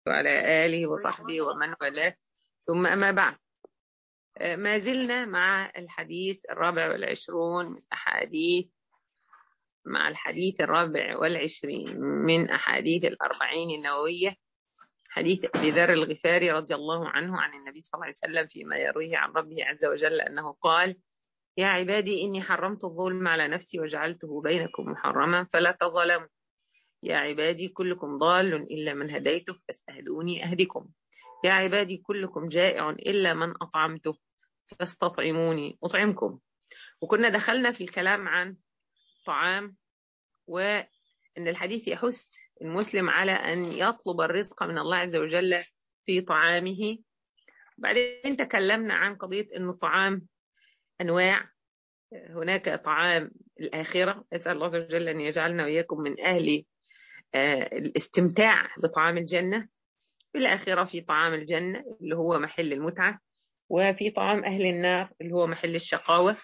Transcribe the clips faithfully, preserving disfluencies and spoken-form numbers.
وعلى آله وصحبه ومن والاه، ثم أما بعد. ما زلنا مع الحديث الرابع والعشرون من أحاديث مع الحديث الرابع والعشرين من أحاديث الأربعين النووية، حديث أبي ذر الغفاري رضي الله عنه عن النبي صلى الله عليه وسلم فيما يرويه عن ربه عز وجل أنه قال: يا عبادي إني حرمت الظلم على نفسي وجعلته بينكم محرما فلا تظلموا. يا عبادي كلكم ضال إلا من هديته فاستهدوني أهدكم. يا عبادي كلكم جائع إلا من أطعمته فاستطعموني أطعمكم. وكنا دخلنا في الكلام عن طعام، وأن الحديث يحث المسلم على أن يطلب الرزق من الله عز وجل في طعامه. بعدين تكلمنا عن قضية أن الطعام أنواع، هناك طعام الآخرة، أسأل الله عز وجل أن يجعلنا وإياكم من أهل الاستمتاع بطعام الجنة. في الآخرة في طعام الجنة اللي هو محل المتعة، وفي طعام أهل النار اللي هو محل الشقاوة،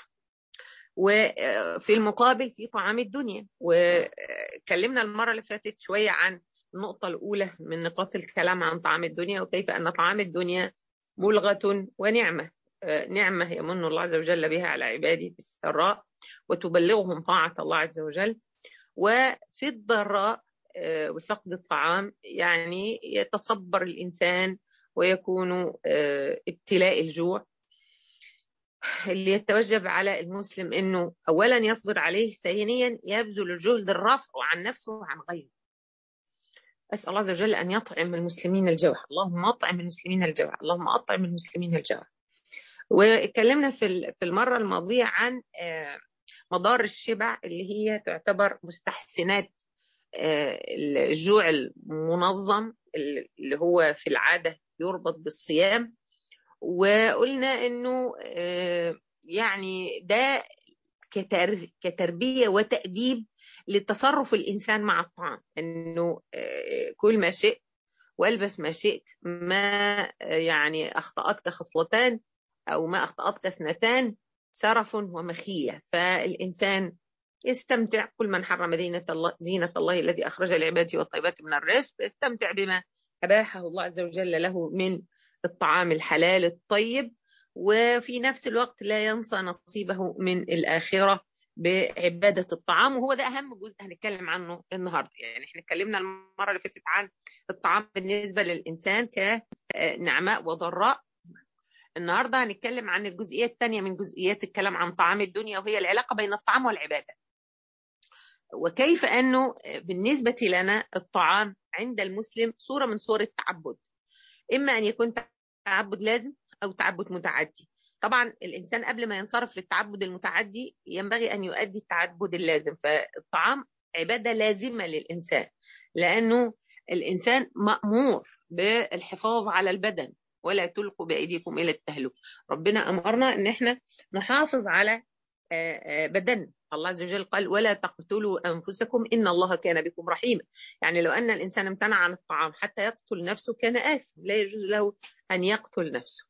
وفي المقابل في طعام الدنيا. وكلمنا المرة اللي فاتت شوية عن النقطة الأولى من نقاط الكلام عن طعام الدنيا، وكيف أن طعام الدنيا ملغة ونعمة، نعمة يمن الله عز وجل بها على عباده في السراء وتبلغهم طاعة الله عز وجل. وفي الضراء وفقد الطعام يعني يتصبر الإنسان ويكون ابتلاء الجوع اللي يتوجب على المسلم أنه أولا يصبر عليه، ثانيا يبذل الجهد الرفع عن نفسه وعن غيره. أسأل الله عز وجل أن يطعم المسلمين الجوع، اللهم أطعم المسلمين الجوع، اللهم أطعم المسلمين الجوع. واتكلمنا في المرة الماضية عن مدار الشبع اللي هي تعتبر مستحسنات الجوع المنظم اللي هو في العادة يربط بالصيام. وقلنا انه يعني ده كتربية وتأديب لتصرف الإنسان مع الطعام، انه كل ما شئت والبس ما شئت، ما يعني أخطأتك خصلتان أو ما أخطأتك اثنتان سرف ومخية. فالإنسان يستمتع، كل من حرم دينة الله, دينة الله الذي أخرج لعباده والطيبات من الرزق، يستمتع بما أباحه الله عز وجل له من الطعام الحلال الطيب، وفي نفس الوقت لا ينسى نصيبه من الآخرة بعبادة الطعام. وهو ده أهم جزء هنتكلم عنه النهاردة. يعني احنا اتكلمنا المرة اللي فاتت عن الطعام بالنسبة للإنسان كنعماء وضراء. النهاردة هنتكلم عن الجزئية الثانية من جزئيات الكلام عن طعام الدنيا، وهي العلاقة بين الطعام والعبادة، وكيف أنه بالنسبة لنا الطعام عند المسلم صورة من صور التعبد، إما أن يكون تعبد لازم أو تعبد متعدي. طبعا الإنسان قبل ما ينصرف للتعبد المتعدي ينبغي أن يؤدي التعبد اللازم. فالطعام عبادة لازمة للإنسان، لأنه الإنسان مأمور بالحفاظ على البدن، ولا تلقوا بأيديكم إلى التهلكة. ربنا أمرنا أن احنا نحافظ على بدن. الله عز وجل قال: ولا تقتلوا أنفسكم إن الله كان بكم رحيما. يعني لو أن الإنسان امتنع عن الطعام حتى يقتل نفسه كان آثم، لا يجوز له أن يقتل نفسه.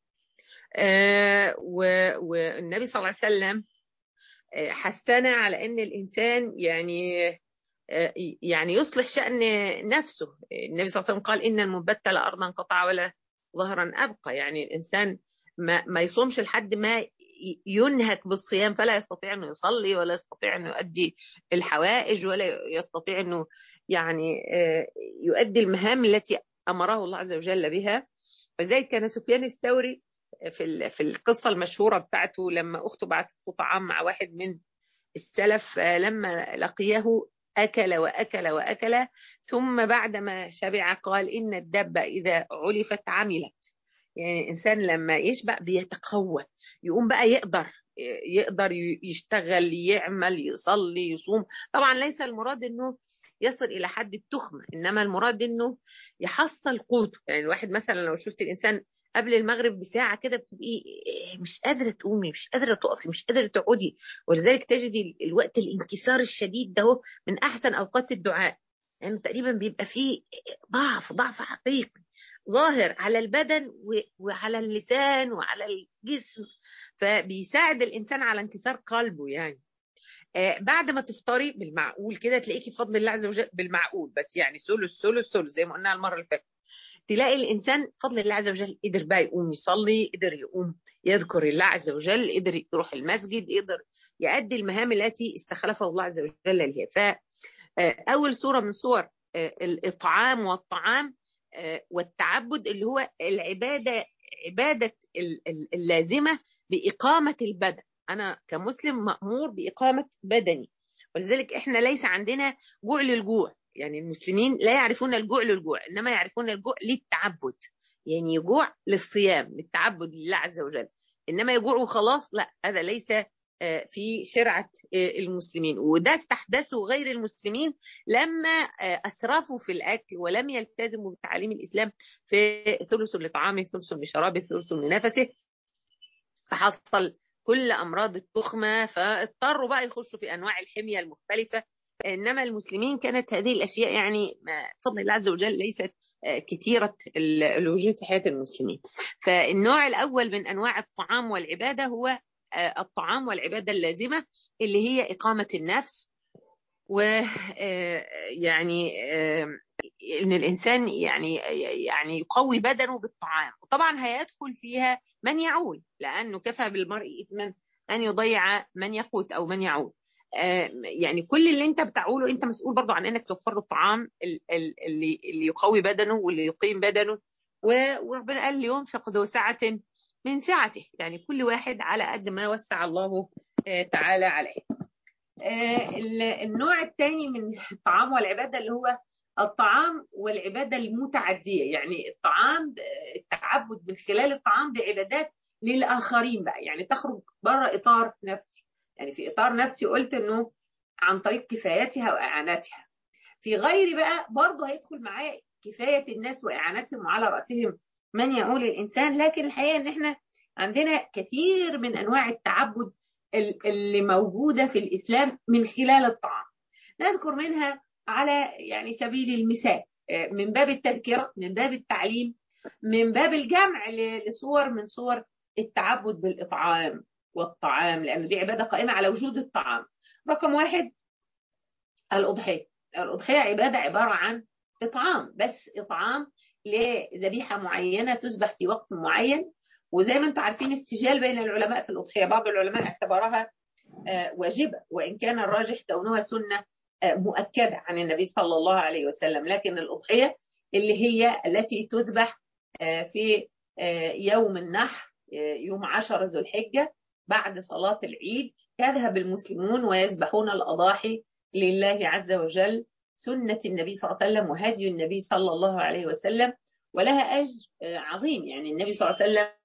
آه والنبي صلى الله عليه وسلم حثنا على أن الإنسان يعني آه يعني يصلح شأن نفسه. النبي صلى الله عليه وسلم قال: إن المبتل أرضا قطع ولا ظهرا أبقى. يعني الإنسان ما, ما يصومش لحد ما ينهك بالصيام، فلا يستطيع أنه يصلي ولا يستطيع أنه يؤدي الحوائج ولا يستطيع أنه يعني يؤدي المهام التي أمره الله عز وجل بها. فذلك كان سفيان الثوري في في القصة المشهورة بتاعته لما أخته بعتت طعام مع واحد من السلف، لما لقيه أكل وأكل وأكل، ثم بعدما شبع قال: إن الدابة إذا علفت عملت. يعني الإنسان لما يشبع بيتقوى، يقوم بقى يقدر يقدر يشتغل، يعمل، يصلي، يصوم. طبعا ليس المراد انه يصل الى حد التخمة، انما المراد انه يحصل قوته. يعني الواحد مثلا لو شفت الانسان قبل المغرب بساعة كده بتبقي مش قادرة تقومي، مش قادرة تقفي، مش قادرة تقعدي، ولذلك تجدي الوقت الانكسار الشديد ده من احسن اوقات الدعاء. يعني تقريبا بيبقى فيه ضعف ضعف حقيقي ظاهر على البدن وعلى اللسان وعلى الجسم، فبيساعد الإنسان على انكسار قلبه. يعني آه بعد ما تفطري بالمعقول كده تلاقيكي بفضل الله عز وجل بالمعقول، بس يعني ثلث ثلث ثلث زي ما قلنا المرة اللي فاتت. تلاقي الإنسان بفضل الله عز وجل قدر بقى يقوم يصلي، قدر يقوم يذكر الله عز وجل، قدر يروح المسجد، قدر يؤدي المهام التي استخلفه الله عز وجل لها. فأول صورة من صور الإطعام والطعام والتعبد اللي هو العبادة، عبادة اللازمة بإقامة البدن. أنا كمسلم مأمور بإقامة بدني، ولذلك إحنا ليس عندنا جوع للجوع. يعني المسلمين لا يعرفون الجوع للجوع، إنما يعرفون الجوع للتعبد، يعني يجوع للصيام للتعبد لله عز وجل. إنما يجوع وخلاص لا، هذا ليس في شرعة المسلمين. وده استحدثه غير المسلمين لما أسرفوا في الأكل ولم يلتزموا بتعاليم الإسلام في ثلث لطعامه ثلث لشرابه ثلث لنفسه، فحصل كل أمراض التخمة، فاضطروا بقى يخشوا في أنواع الحمية المختلفة. إنما المسلمين كانت هذه الأشياء يعني بفضل الله عز وجل ليست كثيرة الوجود في حياة المسلمين. فالنوع الأول من أنواع الطعام والعبادة هو الطعام والعبادة اللازمة اللي هي إقامة النفس، ويعني إن الإنسان يعني يعني يقوي بدنه بالطعام. وطبعا هيدخل فيها من يعول، لأنه كفى بالمرء إثما أن يضيع من يقوت أو من يعول. يعني كل اللي أنت بتعوله أنت مسؤول برضو عن أنك توفر له الطعام اللي اللي يقوي بدنه واللي يقيم بدنه. وربنا قال لينفق ذو سعة من سعته، يعني كل واحد على قد ما وسع الله تعالى عليه. النوع الثاني من الطعام والعبادة اللي هو الطعام والعبادة المتعدية، يعني الطعام التعبد من خلال الطعام بعبادات للآخرين بقى، يعني تخرج بره إطار نفسي. يعني في إطار نفسي قلت إنه عن طريق كفايتها وإعانتها، في غيري بقى برضه هيدخل معايا كفاية الناس وإعانتهم، وعلى رأسهم من يعول الإنسان. لكن الحقيقة إن إحنا عندنا كثير من أنواع التعبد اللي موجودة في الإسلام من خلال الطعام. نذكر منها على يعني سبيل المثال من باب التذكرة، من باب التعليم، من باب الجمع لصور من صور التعبد بالإطعام والطعام، لأن دي عبادة قائمة على وجود الطعام. رقم واحد الأضحية. الأضحية عبادة عبارة عن إطعام، بس إطعام لذبيحة معينة تذبح في وقت معين. وزي ما انتم عارفين السجال بين العلماء في الأضحية، بعض العلماء اعتبرها واجبة، وإن كان الراجح كونها سنة مؤكدة عن النبي صلى الله عليه وسلم. لكن الأضحية اللي هي التي تذبح في يوم النحر، يوم عشر ذو الحجة بعد صلاة العيد، يذهب المسلمون ويذبحون الأضاحي لله عز وجل، سنة النبي صلى الله عليه وسلم وهدي النبي صلى الله عليه وسلم، ولها أجر عظيم. يعني النبي صلى الله عليه وسلم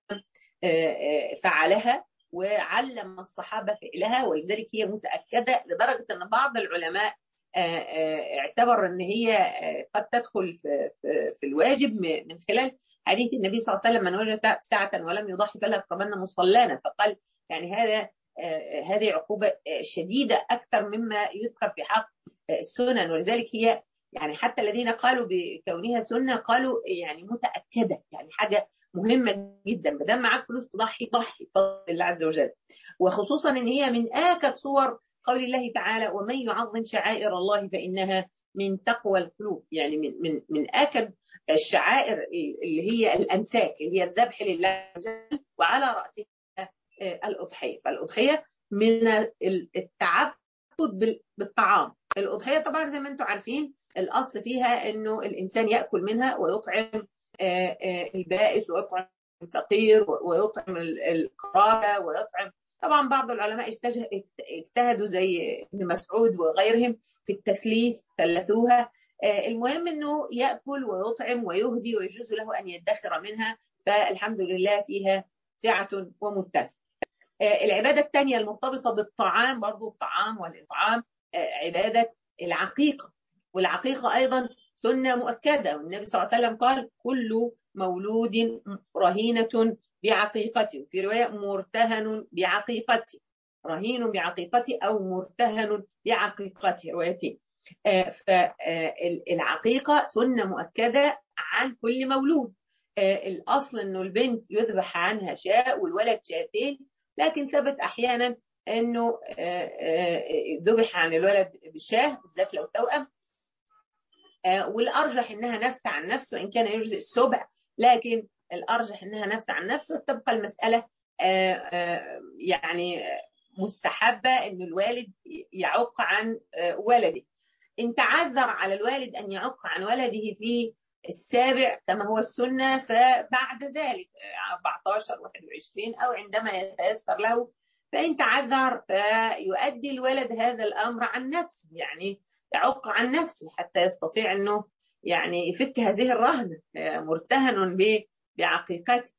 فعلها وعلم الصحابة فعلها، ولذلك هي متأكدة، لدرجة أن بعض العلماء اعتبر أن هي قد تدخل في الواجب من خلال حديث النبي صلى الله عليه وسلم: من وجد ساعة ولم يضحي فلا يقربن مصلانا. فقال يعني هذا هذه عقوبة شديدة أكثر مما يذكر في حق السنن. ولذلك هي يعني حتى الذين قالوا بكونها سنة قالوا يعني متأكدة، يعني حاجة مهمة جدا. ما دام معاك فلوس تضحي ضحي بفضل الله عز وجل، وخصوصا ان هي من آكد صور قول الله تعالى: ومن يعظم شعائر الله فإنها من تقوى القلوب. يعني من من من آكد الشعائر اللي هي الأنساك، اللي هي الذبح لله عز وجل، وعلى رأسها الأضحية. فالأضحية من التعبد بالطعام. الأضحية طبعا زي ما انتم عارفين الأصل فيها انه الإنسان يأكل منها ويطعم البائس ويطعم الفقير ويطعم القرابة ويطعم. طبعا بعض العلماء اجتهدوا زي ابن مسعود وغيرهم في التثليث، ثلثوها. المهم انه يأكل ويطعم ويهدي ويجوز له ان يدخر منها، فالحمد لله فيها سعة ومتسع. العبادة الثانية المرتبطة بالطعام، برضو الطعام والإطعام، عبادة العقيقة. والعقيقة أيضا سنة مؤكدة، والنبي صلى الله عليه وسلم قال: كل مولود رهينة بعقيقته، في رواية مرتهن بعقيقته، رهين بعقيقته أو مرتهن بعقيقته، روايتين. فالعقيقة سنة مؤكدة عن كل مولود. الأصل أنه البنت يذبح عنها شاء والولد شاتين، لكن ثبت أحيانا أنه ذبح عن الولد بشاه بالذات لو توأم. والأرجح إنها نفس عن نفس، وإن كان يجزئ السبع لكن الأرجح إنها نفس عن نفس. وتبقى المسألة يعني مستحبة إن الوالد يعق عن ولده. إن تعذر على الوالد أن يعق عن ولده في السابع كما هو السنة، فبعد ذلك أربعتاشر واحد وعشرين أو عندما يتيسر له. فإن تعذر فيؤدي الولد هذا الأمر عن نفسه، يعني يعق عن نفسه حتى يستطيع أنه يعني يفك هذه الرهنة، مرتهن بعقيقته.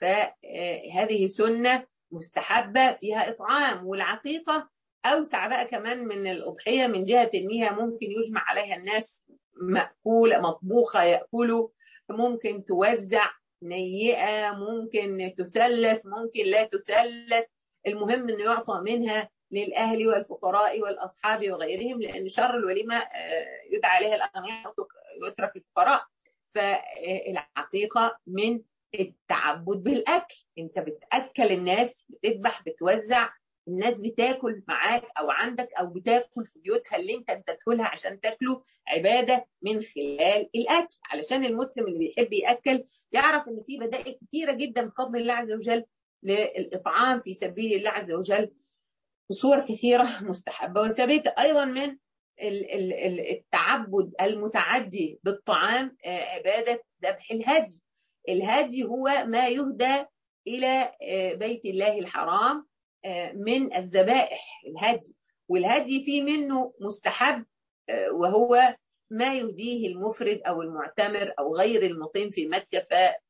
فهذه سنة مستحبة فيها إطعام. والعقيقة أوسع بقى كمان من الأضحية من جهة أنها ممكن يجمع عليها الناس، مأكولة مطبوخة يأكلوا، ممكن توزع نيئة، ممكن تثلث، ممكن لا تثلث. المهم أنه يعطى منها للأهل والفقراء والأصحاب وغيرهم، لأن شر الوليمة يدعى عليها الأغنياء ويترك الفقراء. فالعقيقة من التعبد بالأكل، أنت بتأكل الناس، بتذبح، بتوزع، الناس بتاكل معاك أو عندك أو بتاكل في بيوتها اللي أنت اديتهولها عشان تاكله، عبادة من خلال الأكل. علشان المسلم اللي بيحب يأكل يعرف أن في بدائل كثيرة جدا بفضل الله عز وجل للإطعام في سبيل الله عز وجل، بصور كثيرة مستحبة وثابتة. أيضا من التعبد المتعدي بالطعام عبادة ذبح الهدي. الهدي هو ما يهدى إلى بيت الله الحرام من الذبائح، الهدي. والهدي فيه منه مستحب، وهو ما يهديه المفرد أو المعتمر أو غير المقيم في مكة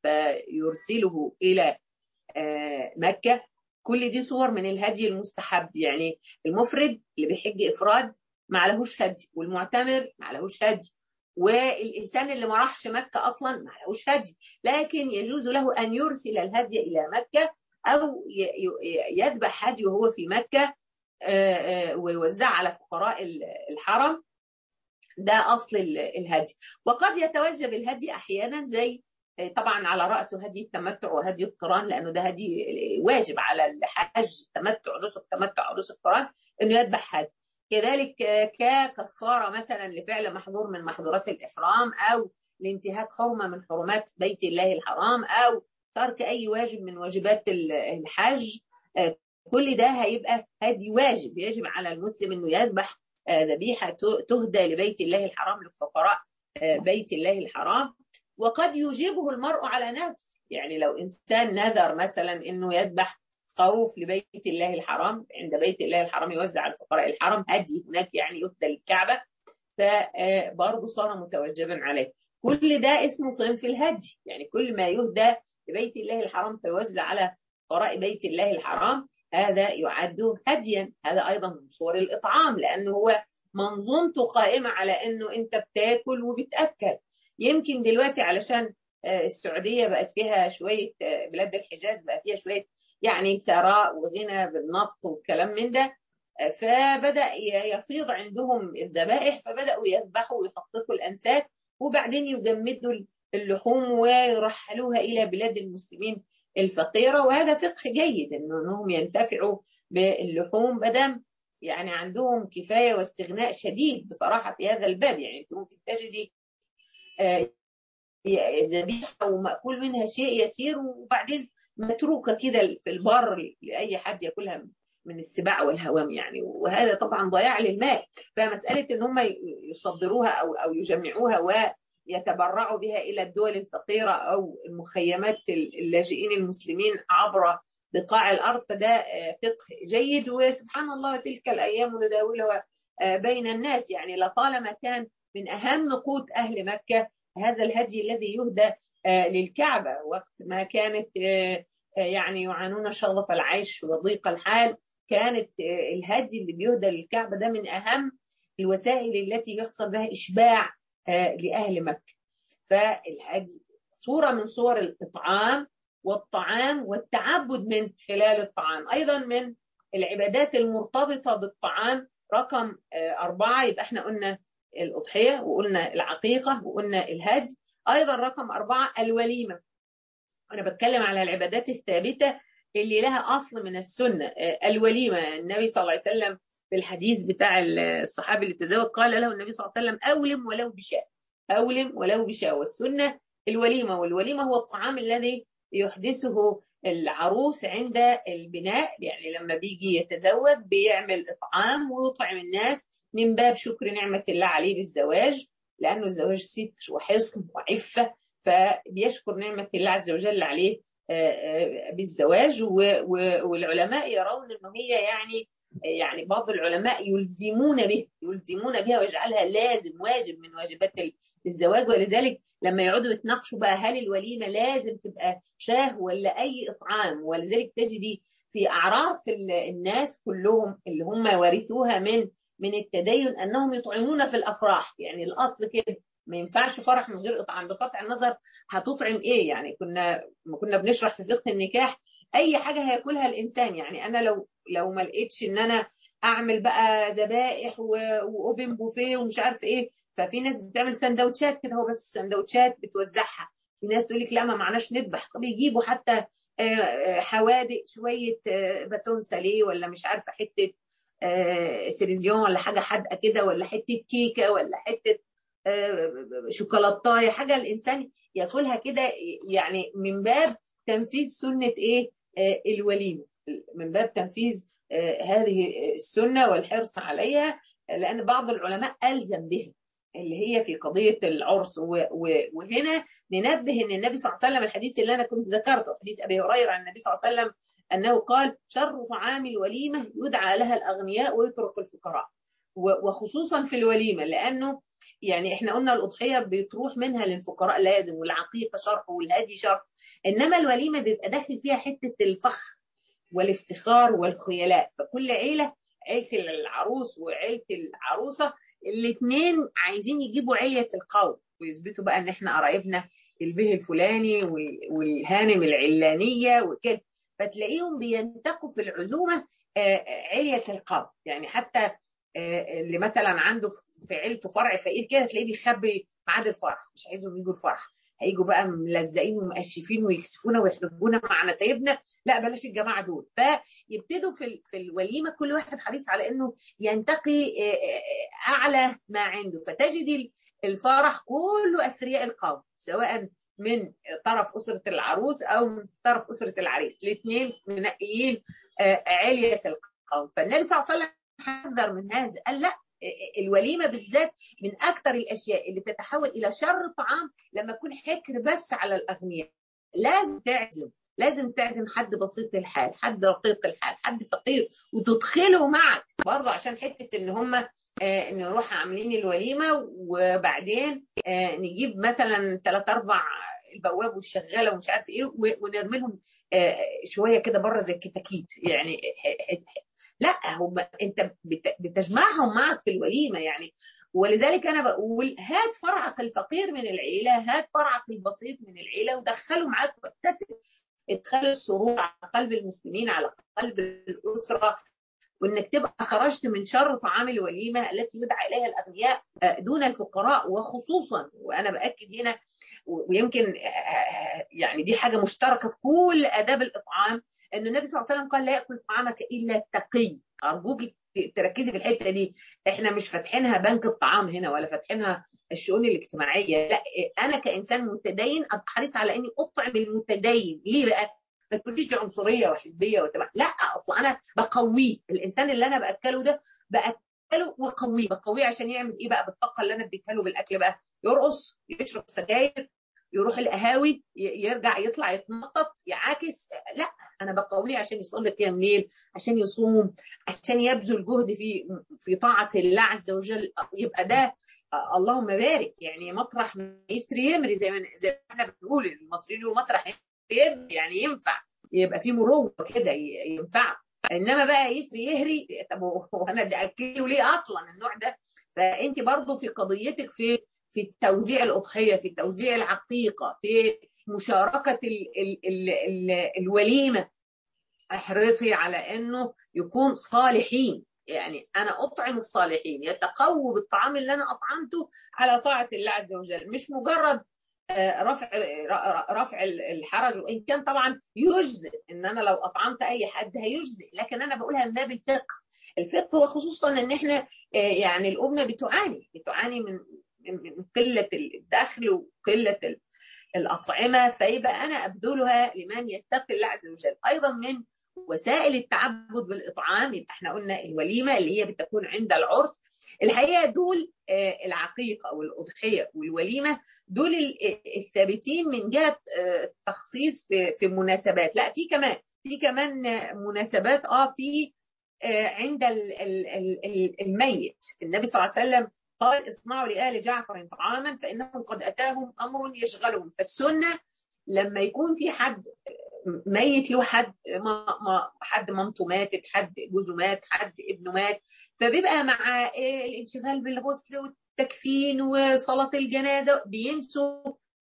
فيرسله إلى مكة. كل دي صور من الهدي المستحب. يعني المفرد اللي بيحج إفراد ما عليهوش هدي، والمعتمر ما عليهوش هدي، والإنسان اللي ما راحش مكة أصلا ما عليهوش هدي، لكن يجوز له أن يرسل الهدي إلى مكة أو يذبح هدي وهو في مكة ويوزع على فقراء الحرم. ده أصل الهدي. وقد يتوجب الهدي أحيانا، زي طبعا على رأسه هدي التمتع وهدي القران، لأنه ده هدي واجب على الحج، تمتع رسل تمتع رسل القران إنه يذبح هدي. كذلك ككفارة مثلا لفعل محظور من محظورات الإحرام، أو لانتهاك حرمة من حرمات بيت الله الحرام، أو ترك أي واجب من واجبات الحج. كل ده هيبقى هدي واجب، يجب على المسلم إنه يذبح ذبيحة تهدى لبيت الله الحرام، لفقراء بيت الله الحرام. وقد يوجبه المرء على نفسه، يعني لو إنسان نذر مثلا إنه يذبح خروف لبيت الله الحرام، عند بيت الله الحرام يوزع على فقراء الحرم هدي هناك، يعني يهدى للكعبة، فبرضه صار متوجبا عليه. كل ده اسمه صنف الهدي، يعني كل ما يهدى لبيت الله الحرام فيوزع على فقراء بيت الله الحرام هذا يعد هديا. هذا أيضا من صور الإطعام، لأنه هو منظومته قائمة على أنه أنت بتاكل وبتأكل. يمكن دلوقتي علشان السعودية بقت فيها شوية، بلاد الحجاز بقى فيها شوية يعني ثراء وغنى بالنفط والكلام من ده، فبدأ يفيض عندهم الذبائح، فبدأوا يذبحوا ويخططوا الأنساك، وبعدين يجمدوا اللحوم ويرحلوها إلى بلاد المسلمين الفقيرة. وهذا فقه جيد أنهم ينتفعوا باللحوم بدم يعني عندهم كفاية واستغناء شديد بصراحة في هذا الباب. يعني ممكن تجدي ذبيحة ومأكول منها شيء يسير، وبعدين متروكة كده في البر لأي حد يأكلها من السباع والهوام يعني، وهذا طبعا ضياع للماء. فمسألة ان هم يصدروها او او يجمعوها ويتبرعوا بها الى الدول الفقيرة او المخيمات اللاجئين المسلمين عبر بقاع الارض، فده فقه جيد. وسبحان الله تلك الايام نداولها بين الناس، يعني لطالما كان من اهم قوت اهل مكة هذا الهدي الذي يهدى للكعبة وقت ما كانت يعني يعانون شغف العيش وضيق الحال. كانت الهدي اللي بيهدى للكعبة ده من أهم الوسائل التي يحصل بها إشباع لأهل مكة. فالهدي صورة من صور الإطعام والطعام والتعبد من خلال الطعام. أيضا من العبادات المرتبطة بالطعام رقم أربعة، يبقى احنا قلنا الأضحية وقلنا العقيقة وقلنا الهدي. أيضا رقم أربعة الوليمة. أنا بتكلم على العبادات الثابتة اللي لها أصل من السنة. الوليمة، النبي صلى الله عليه وسلم في الحديث بتاع الصحابي اللي تزوج قال له النبي صلى الله عليه وسلم أولم ولو بشاء، أولم ولو بشاء. والسنة الوليمة، والوليمة هو الطعام الذي يحدثه العروس عند البناء، يعني لما بيجي يتزوج بيعمل إطعام ويطعم الناس من باب شكر نعمة الله عليه بالزواج، لأنه الزواج ستر وحصن وعفة، فبيشكر نعمة الله عز وجل عليه بالزواج. والعلماء يرون أنه هي يعني يعني بعض العلماء يلزمون به يلزمون بها ويجعلها لازم واجب من واجبات الزواج. ولذلك لما يقعدوا يتناقشوا بقى هل الوليمة لازم تبقى شاه ولا أي إطعام، ولذلك تجدي في أعراف الناس كلهم اللي هم ورثوها من من التدين أنهم يطعمون في الأفراح. يعني الأصل كده ما ينفعش فرح من غير إطعام، بقطع النظر هتطعم إيه. يعني كنا كنا بنشرح في فقه النكاح أي حاجة هياكلها الإنسان. يعني أنا لو لو ما لقيتش إن أنا أعمل بقى ذبائح وأوبن بوفيه ومش عارف إيه، ففي ناس بتعمل سندوتشات كده، هو بس سندوتشات بتوزعها. في ناس تقول لك لا ما معناش نذبح، طب يجيبوا حتى حوادق شويه باتون ساليه ولا مش عارفه حته تلفزيون ولا حاجه حادقه كده، ولا حته كيكه ولا حته شوكولاتايه، حاجه الانسان ياكلها كده، يعني من باب تنفيذ سنه ايه الوليمه، من باب تنفيذ هذه السنه والحرص عليها، لان بعض العلماء الزم بها اللي هي في قضيه العرس. وهنا ننبه ان النبي صلى الله عليه وسلم، الحديث اللي انا كنت ذكرته حديث ابي هريره عن النبي صلى الله عليه وسلم انه قال شر طعام الوليمه يدعى لها الاغنياء ويترك الفقراء. وخصوصا في الوليمه، لانه يعني احنا قلنا الاضحيه بتروح منها للفقراء لازم، والعقيقه شرح والهدي شرح، انما الوليمه بيبقى داخل فيها حته الفخر والافتخار والخيلاء. فكل عيله، عيله العروس وعيله العروسه، الاثنين عايزين يجيبوا علية القوم ويثبتوا بقى ان احنا قرايبنا البه الفلاني والهانم العلانيه وكده، فتلاقيهم بينتقوا في العزومه علية القوم. يعني حتى اللي مثلا عنده في عيلته فرع فقير كده تلاقيه بيخبي ميعاد الفرح، مش عايزهم يجوا الفرح، هيجوا بقى ملزقين ومقشفين ويكسفونا ويحرجونا مع نتايبنا، لا بلاش الجماعه دول. فيبتدوا في في الوليمه كل واحد حريص على انه ينتقي اعلى ما عنده، فتجد الفرح كله اثرياء القوم، سواء من طرف اسره العروس او من طرف اسره العريس، الاثنين منقيين عليه القوم. فالنبي صلى الله عليه وسلم حذر من هذا، قال لا، الوليمه بالذات من اكثر الاشياء اللي تتحول الى شر طعام لما يكون حكر بس على الاغنياء. لازم تعزم لازم تعزم حد بسيط الحال، حد رقيق الحال، حد فقير، وتدخله معك برضه، عشان حته ان هم آه نروح عاملين الوليمه وبعدين آه نجيب مثلا ثلاث اربع البواب والشغاله ومش عارف ايه ونرمي لهم آه شويه كده بره زي الكتاكيت. يعني لا، هم انت بتجمعهم معك في الوليمه يعني. ولذلك انا بقول هات فرعك الفقير من العيله، هات فرعك البسيط من العيله ودخله معاك واكتسب ادخال السرور على قلب المسلمين، على قلب الاسره، وانك تبقى خرجت من شر طعام الوليمه التي يدعى اليها الاغنياء دون الفقراء. وخصوصا وانا باكد هنا، ويمكن يعني دي حاجه مشتركه في كل اداب الاطعام، ان النبي صلى الله عليه وسلم قال لا ياكل طعامك الا التقي. ارجوك تركزي في الحته دي، احنا مش فاتحينها بنك الطعام هنا ولا فاتحينها الشؤون الاجتماعيه، لا، انا كانسان متدين ابقى حريص على اني اطعم المتدين. ليه بقى؟ ما تقوليش عنصريه وحزبيه وتبع، لا، اصل انا بقويه، الانسان اللي انا باكله ده باكله وقويه، بقويه عشان يعمل ايه بقى بالطاقه اللي انا اديتها له بالاكل بقى؟ يرقص، يشرب سجاير، يروح القهاوي، يرجع يطلع يتنطط يعاكس؟ لا، انا بقويه عشان يصلي قيام ليل، عشان يصوم، عشان يبذل جهد في في طاعه الله عز وجل. يبقى ده اللهم بارك، يعني مطرح ما يسري يمري، زي ما زي ما احنا بنقول المصريين، مطرح يمري يعني ينفع، يبقى في مروه كده ينفع. انما بقى يسري يهري، طب وانا بدي اكله ليه اصلا النوع ده؟ فانت برضو في قضيتك في في توزيع الاضحيه، في توزيع العقيقه، في مشاركه ال ال ال ال الوليمه، احرصي على انه يكون صالحين. يعني انا اطعم الصالحين يتقووا بالطعام اللي انا اطعمته على طاعه الله عز وجل، مش مجرد رفع رفع الحرج، وان كان طبعا يجزئ ان انا لو اطعمت اي حد هيجزئ، لكن انا بقولها من باب الفقه. الفقه وخصوصا ان احنا يعني الامه بتعاني بتعاني من من قله الدخل وقله الأطعمة، فيبقى أنا أبذلها لمن يتقي الله عز وجل. أيضا من وسائل التعبد بالإطعام يبقى احنا قلنا الوليمة اللي هي بتكون عند العرس. الحقيقة دول العقيقة والأضحية والوليمة دول الثابتين من جهة التخصيص في مناسبات. لا، في كمان في كمان مناسبات اه في عند الميت. النبي صلى الله عليه وسلم قال اصنعوا لآل جعفر طعاما فإنهم قد أتاهم أمر يشغلهم. فالسنة لما يكون في حد ميت له حد ما ما حد مامته ماتت، حد جوزه مات، حد ابنه مات، فبيبقى مع الانشغال بالغسل والتكفين وصلاة الجنازة بينسوا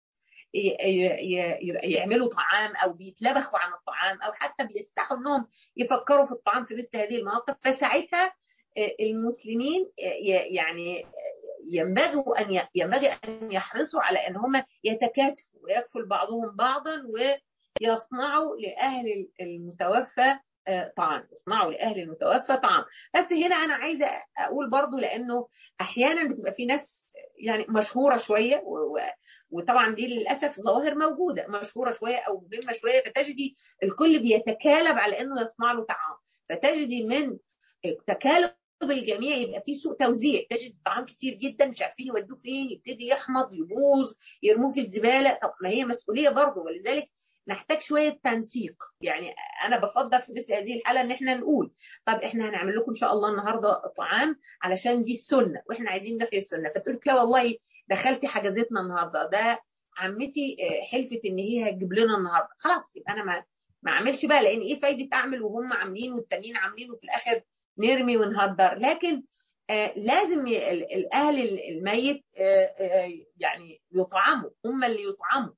يعملوا طعام او بيتلبخوا عن الطعام او حتى بيستحوا انهم يفكروا في الطعام في مثل هذه المواقف. فساعتها المسلمين يعني ينبغي ان ينبغي ان يحرصوا على ان هم يتكاتفوا ويكفل بعضهم بعضا ويصنعوا لاهل المتوفى طعام، يصنعوا لاهل المتوفى طعام. بس هنا انا عايزه اقول برضو لانه احيانا بتبقى في ناس يعني مشهوره شويه و... وطبعا دي للاسف ظواهر موجوده، مشهوره شويه او مهمه شويه، فتجدي الكل بيتكالب على انه يصنع له طعام، فتجدي من تكالب الجميع يبقى في سوء توزيع، تجد طعام كتير جدا مش عارفين يودوه فين، يبتدي يحمض يبوظ يرموه في الزباله. طب ما هي مسؤوليه برضه، ولذلك نحتاج شويه تنسيق. يعني انا بفضل في مثل هذه الحاله ان احنا نقول طب احنا هنعمل لكم ان شاء الله النهارده طعام علشان دي السنه واحنا عايزين نحيي السنه، فتقول لا والله دخلتي حجزتنا النهارده، ده عمتي حلفت ان هي هتجيب لنا النهارده، خلاص يبقى انا ما ما اعملش بقى، لان ايه فايده اعمل وهم عاملين والتانيين عاملين وفي الاخر نرمي ونهدر. لكن آه لازم الاهل الميت آه آه يعني يطعموا، هم اللي يطعموا.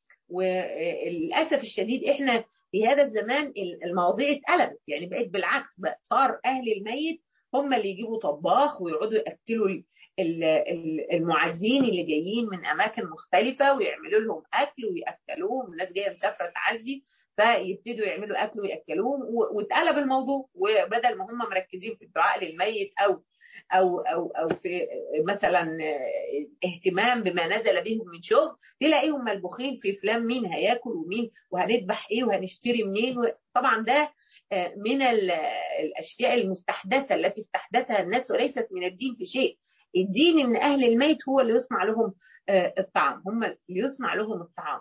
وللاسف الشديد احنا في هذا الزمان المواضيع اتقلبت، يعني بقت بالعكس، بقى صار اهل الميت هم اللي يجيبوا طباخ ويقعدوا ياكلوا المعزين اللي جايين من اماكن مختلفه ويعملوا لهم اكل وياكلوهم، الناس جايه مسافره تعزي فيبتدوا يعملوا اكل وياكلوهم، واتقلب الموضوع، وبدل ما هم مركزين في الدعاء للميت او او او او في مثلا اهتمام بما نزل بهم من شغل، تلاقيهم ملبوخين في فلان مين هياكل ومين وهنذبح ايه وهنشتري منين. طبعا ده من الاشياء المستحدثه التي استحدثها الناس وليست من الدين في شيء. الدين ان اهل الميت هو اللي يصنع لهم الطعام، هم اللي يصنع لهم الطعام،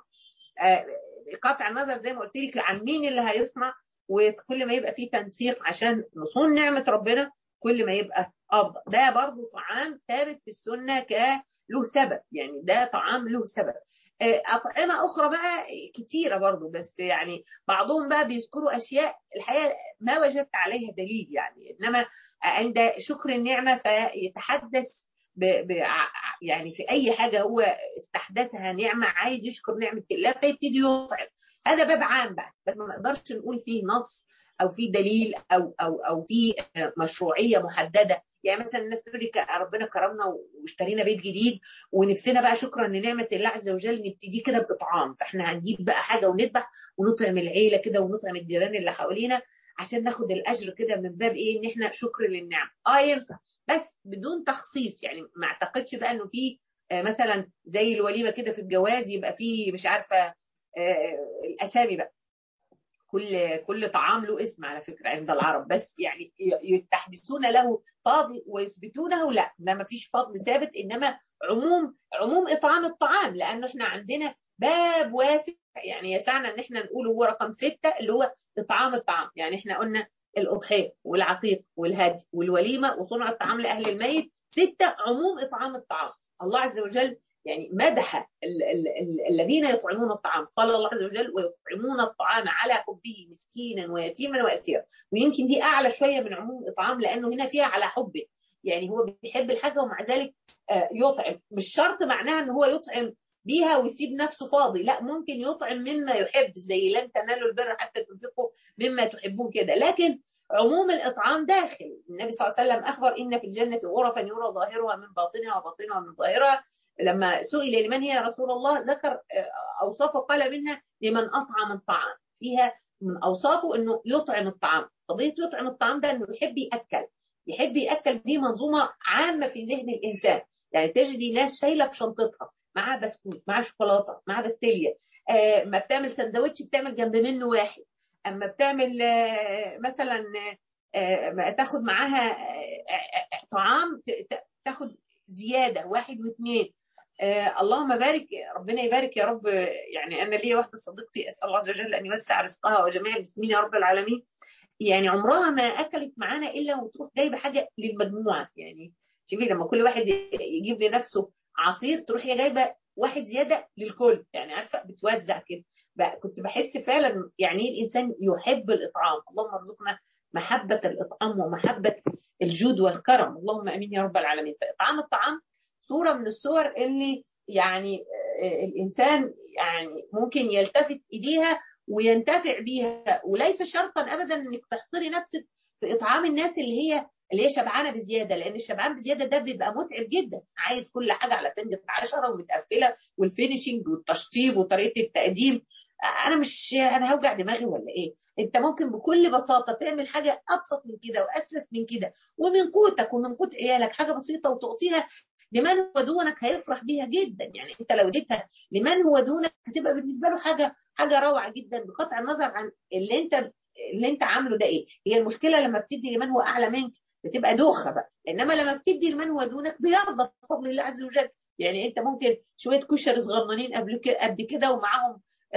قطع النظر زي ما قلت لك عن مين اللي هيصنع. وكل ما يبقى فيه تنسيق عشان نصون نعمه ربنا كل ما يبقى افضل. ده برضو طعام ثابت في السنه ك له سبب، يعني ده طعام له سبب. اطعمه اخرى بقى كتيره برضو، بس يعني بعضهم بقى بيذكروا اشياء الحقيقه ما وجدت عليها دليل، يعني انما عند شكر النعمه فيتحدث ب... ب... يعني في اي حاجه هو استحدثها نعمه عايز يشكر نعمه الله فيبتدي يطعم. هذا باب عام بقى، بس ما نقدرش نقول فيه نص او في دليل او او او في مشروعيه محدده. يعني مثلا الناس تقول لك ربنا كرمنا واشترينا بيت جديد ونفسنا بقى شكرا لنعمه الله عز وجل نبتدي كده باطعام، فاحنا هنجيب بقى حاجه ونذبح ونطعم العيله كده ونطعم الجيران اللي حوالينا عشان ناخد الاجر كده من باب ايه ان احنا شكر للنعمه. اه ينفع بس بدون تخصيص، يعني ما اعتقدش بقى انه في آه مثلا زي الوليمه كده في الجواز يبقى في مش عارفه آه الاسامي بقى، كل كل طعام له اسم على فكره عند العرب، بس يعني يستحدثون له فاضل ويثبتونه، لا ده ما فيش فضل ثابت، انما عموم عموم اطعام الطعام، لانه احنا عندنا باب واسع يعني يسعنا ان احنا نقول هو رقم ستة اللي هو اطعام الطعام. يعني احنا قلنا الاضحيه والعقيق والهدي والوليمه وصنع الطعام لاهل الميت، ستة عموم اطعام الطعام. الله عز وجل يعني مدح ال ال ال الذين يطعمون الطعام، قال الله عز وجل ويطعمون الطعام على حبه مسكينا ويتيما واسيرا، ويمكن دي اعلى شويه من عموم الاطعام لانه هنا فيها على حبه، يعني هو بيحب الحاجه ومع ذلك يطعم. مش شرط معناها ان هو يطعم بيها ويسيب نفسه فاضي، لا ممكن يطعم مما يحب، زي لن تنالوا البر حتى تنفقوا مما تحبون كده. لكن عموم الاطعام داخل. النبي صلى الله عليه وسلم اخبر ان في الجنه غرفا يرى ظاهرها من باطنها وباطنها من ظاهرها. لما سئل لمن هي يا رسول الله ذكر اوصافه قال منها لمن اطعم الطعام، فيها من اوصافه انه يطعم الطعام. قضيه يطعم الطعام ده انه يحب ياكل، يحب ياكل، دي منظومه عامه في ذهن الانسان، يعني تجدي ناس شايله في شنطتها معاها بسكوت، معاها شوكولاته، معاها بستيليا، آه ما بتعمل سندوتش بتعمل جنب منه واحد، اما بتعمل آه مثلا آه تاخد معاها آه آه طعام تاخد زياده واحد واثنين. آه اللهم بارك، ربنا يبارك يا رب. يعني انا ليا واحده صديقتي اسال الله عز وجل ان يوسع رزقها وجميع المسلمين يا رب العالمين، يعني عمرها ما اكلت معانا الا وتروح جايبه حاجه للمجموعه. يعني شوفي لما كل واحد يجيب لنفسه عصير تروح هي جايبه واحد زياده للكل، يعني عارفه بتوزع كده. بقى كنت بحس فعلا يعني ايه الانسان يحب الاطعام. اللهم ارزقنا محبه الاطعام ومحبه الجود والكرم، اللهم امين يا رب العالمين. فاطعام الطعام صوره من الصور اللي يعني الانسان يعني ممكن يلتفت اليها وينتفع بيها، وليس شرطا ابدا انك تحصري نفسك في اطعام الناس اللي هي اللي هي شبعانه بزياده، لان الشبعان بزياده ده بيبقى متعب جدا، عايز كل حاجه على سنجة عشرة ومتقفله والفينشنج والتشطيب وطريقه التقديم. انا مش انا هوجع دماغي ولا ايه؟ انت ممكن بكل بساطه تعمل حاجه ابسط من كده واسلس من كده ومن قوتك ومن قوت عيالك، حاجه بسيطه وتعطيها لمن هو دونك هيفرح بيها جدا. يعني انت لو اديتها لمن هو دونك هتبقى بالنسبه له حاجه حاجه روعه جدا، بقطع النظر عن اللي انت اللي انت عامله ده ايه. هي المشكله لما بتدي لمن هو اعلى منك بتبقى دوخه بقى، انما لما بتدي لمن هو دونك بيرضى بفضل الله عز وجل. يعني انت ممكن شويه كشر صغننين قبل قد كده ومعاهم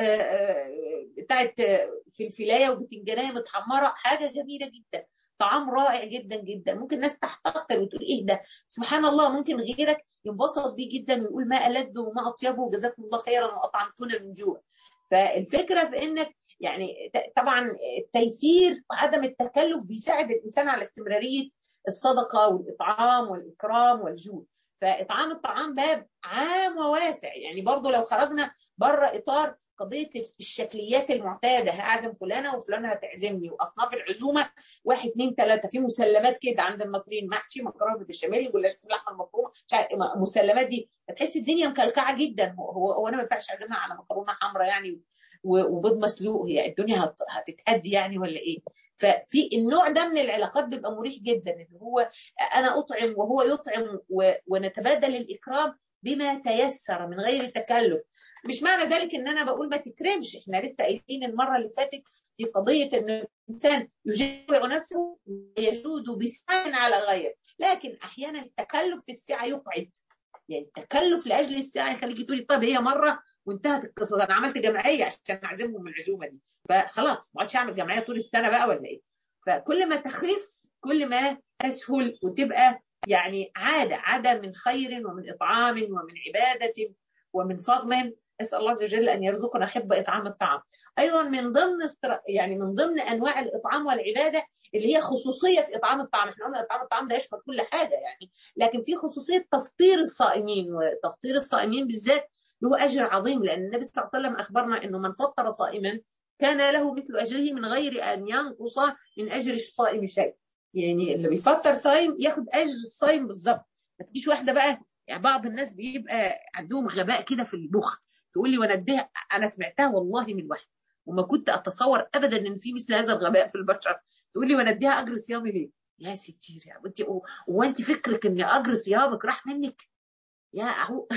بتاعه فلفلايه وبتنجانيه متحمره، حاجه جميله جدا، طعام رائع جدا جدا. ممكن ناس تحتقر وتقول ايه ده، سبحان الله. ممكن غيرك ينبسط بيه جدا ويقول ما ألذ وما أطيبه وجزاكم الله خيرا وأطعمتونا من جوع. فالفكرة في انك يعني طبعا التيسير وعدم التكلف بيساعد الانسان على استمرارية الصدقة والإطعام والإكرام والجود. فإطعام الطعام باب عام وواسع، يعني برضو لو خرجنا بره إطار قضية الشكليات المعتادة، هعزم فلانة وفلانة هتعزمني، وأصناف العزومة واحد اثنين ثلاثة، في مسلمات كده عند المصريين، محشي، مكرونة بالبشاميل، جلاش باللحمة المفرومة، مسلمات دي هتحس الدنيا مكلكعة جدا. هو هو أنا ما ينفعش أعزمها على مكرونة حمراء يعني وبيض مسلوق، هي الدنيا هتتهدي يعني ولا إيه؟ ففي النوع ده من العلاقات بيبقى مريح جدا، اللي هو انا اطعم وهو يطعم ونتبادل الاكرام بما تيسر من غير تكلف. مش معنى ذلك ان انا بقول ما تكرمش، احنا لسه قايلين المره اللي فاتت في قضيه ان الانسان يجوع نفسه ويجود بسعي على غيره، لكن احيانا التكلف في السعه يقعد. يعني التكلف لاجل السعه يخليكي تقولي طب هي مره وانتهت القصه، انا عملت جمعيه عشان اعزمهم من العزومه دي، فخلاص ما عادش اعمل جمعيه طول السنه بقى ولا ايه؟ فكل ما تخف كل ما اسهل وتبقى يعني عاده عاده من خير ومن اطعام ومن عباده ومن فضل. اسال الله عز وجل ان يرزقنا حب اطعام الطعام. ايضا من ضمن استر... يعني من ضمن انواع الاطعام والعباده اللي هي خصوصيه اطعام الطعام. احنا قلنا اطعام الطعام ده يشمل كل حاجه يعني، لكن في خصوصيه تفطير الصائمين، وتفطير الصائمين بالذات له اجر عظيم، لان النبي صلى الله عليه وسلم اخبرنا انه من فطر صائما كان له مثل اجره من غير ان ينقص من اجر الصائم شيء. يعني اللي بيفطر صايم ياخد اجر الصايم بالظبط. ما تجيش واحده بقى، يعني بعض الناس بيبقى عندهم غباء كده في البخل، تقول لي وانا اديها، انا سمعتها والله من واحد وما كنت اتصور ابدا ان في مثل هذا الغباء في البشر، تقول لي وانا اديها اجر صيامي ليه؟ يا ستير يا بنتي، هو انت فكرك ان اجر صيامك راح منك؟ يا اهو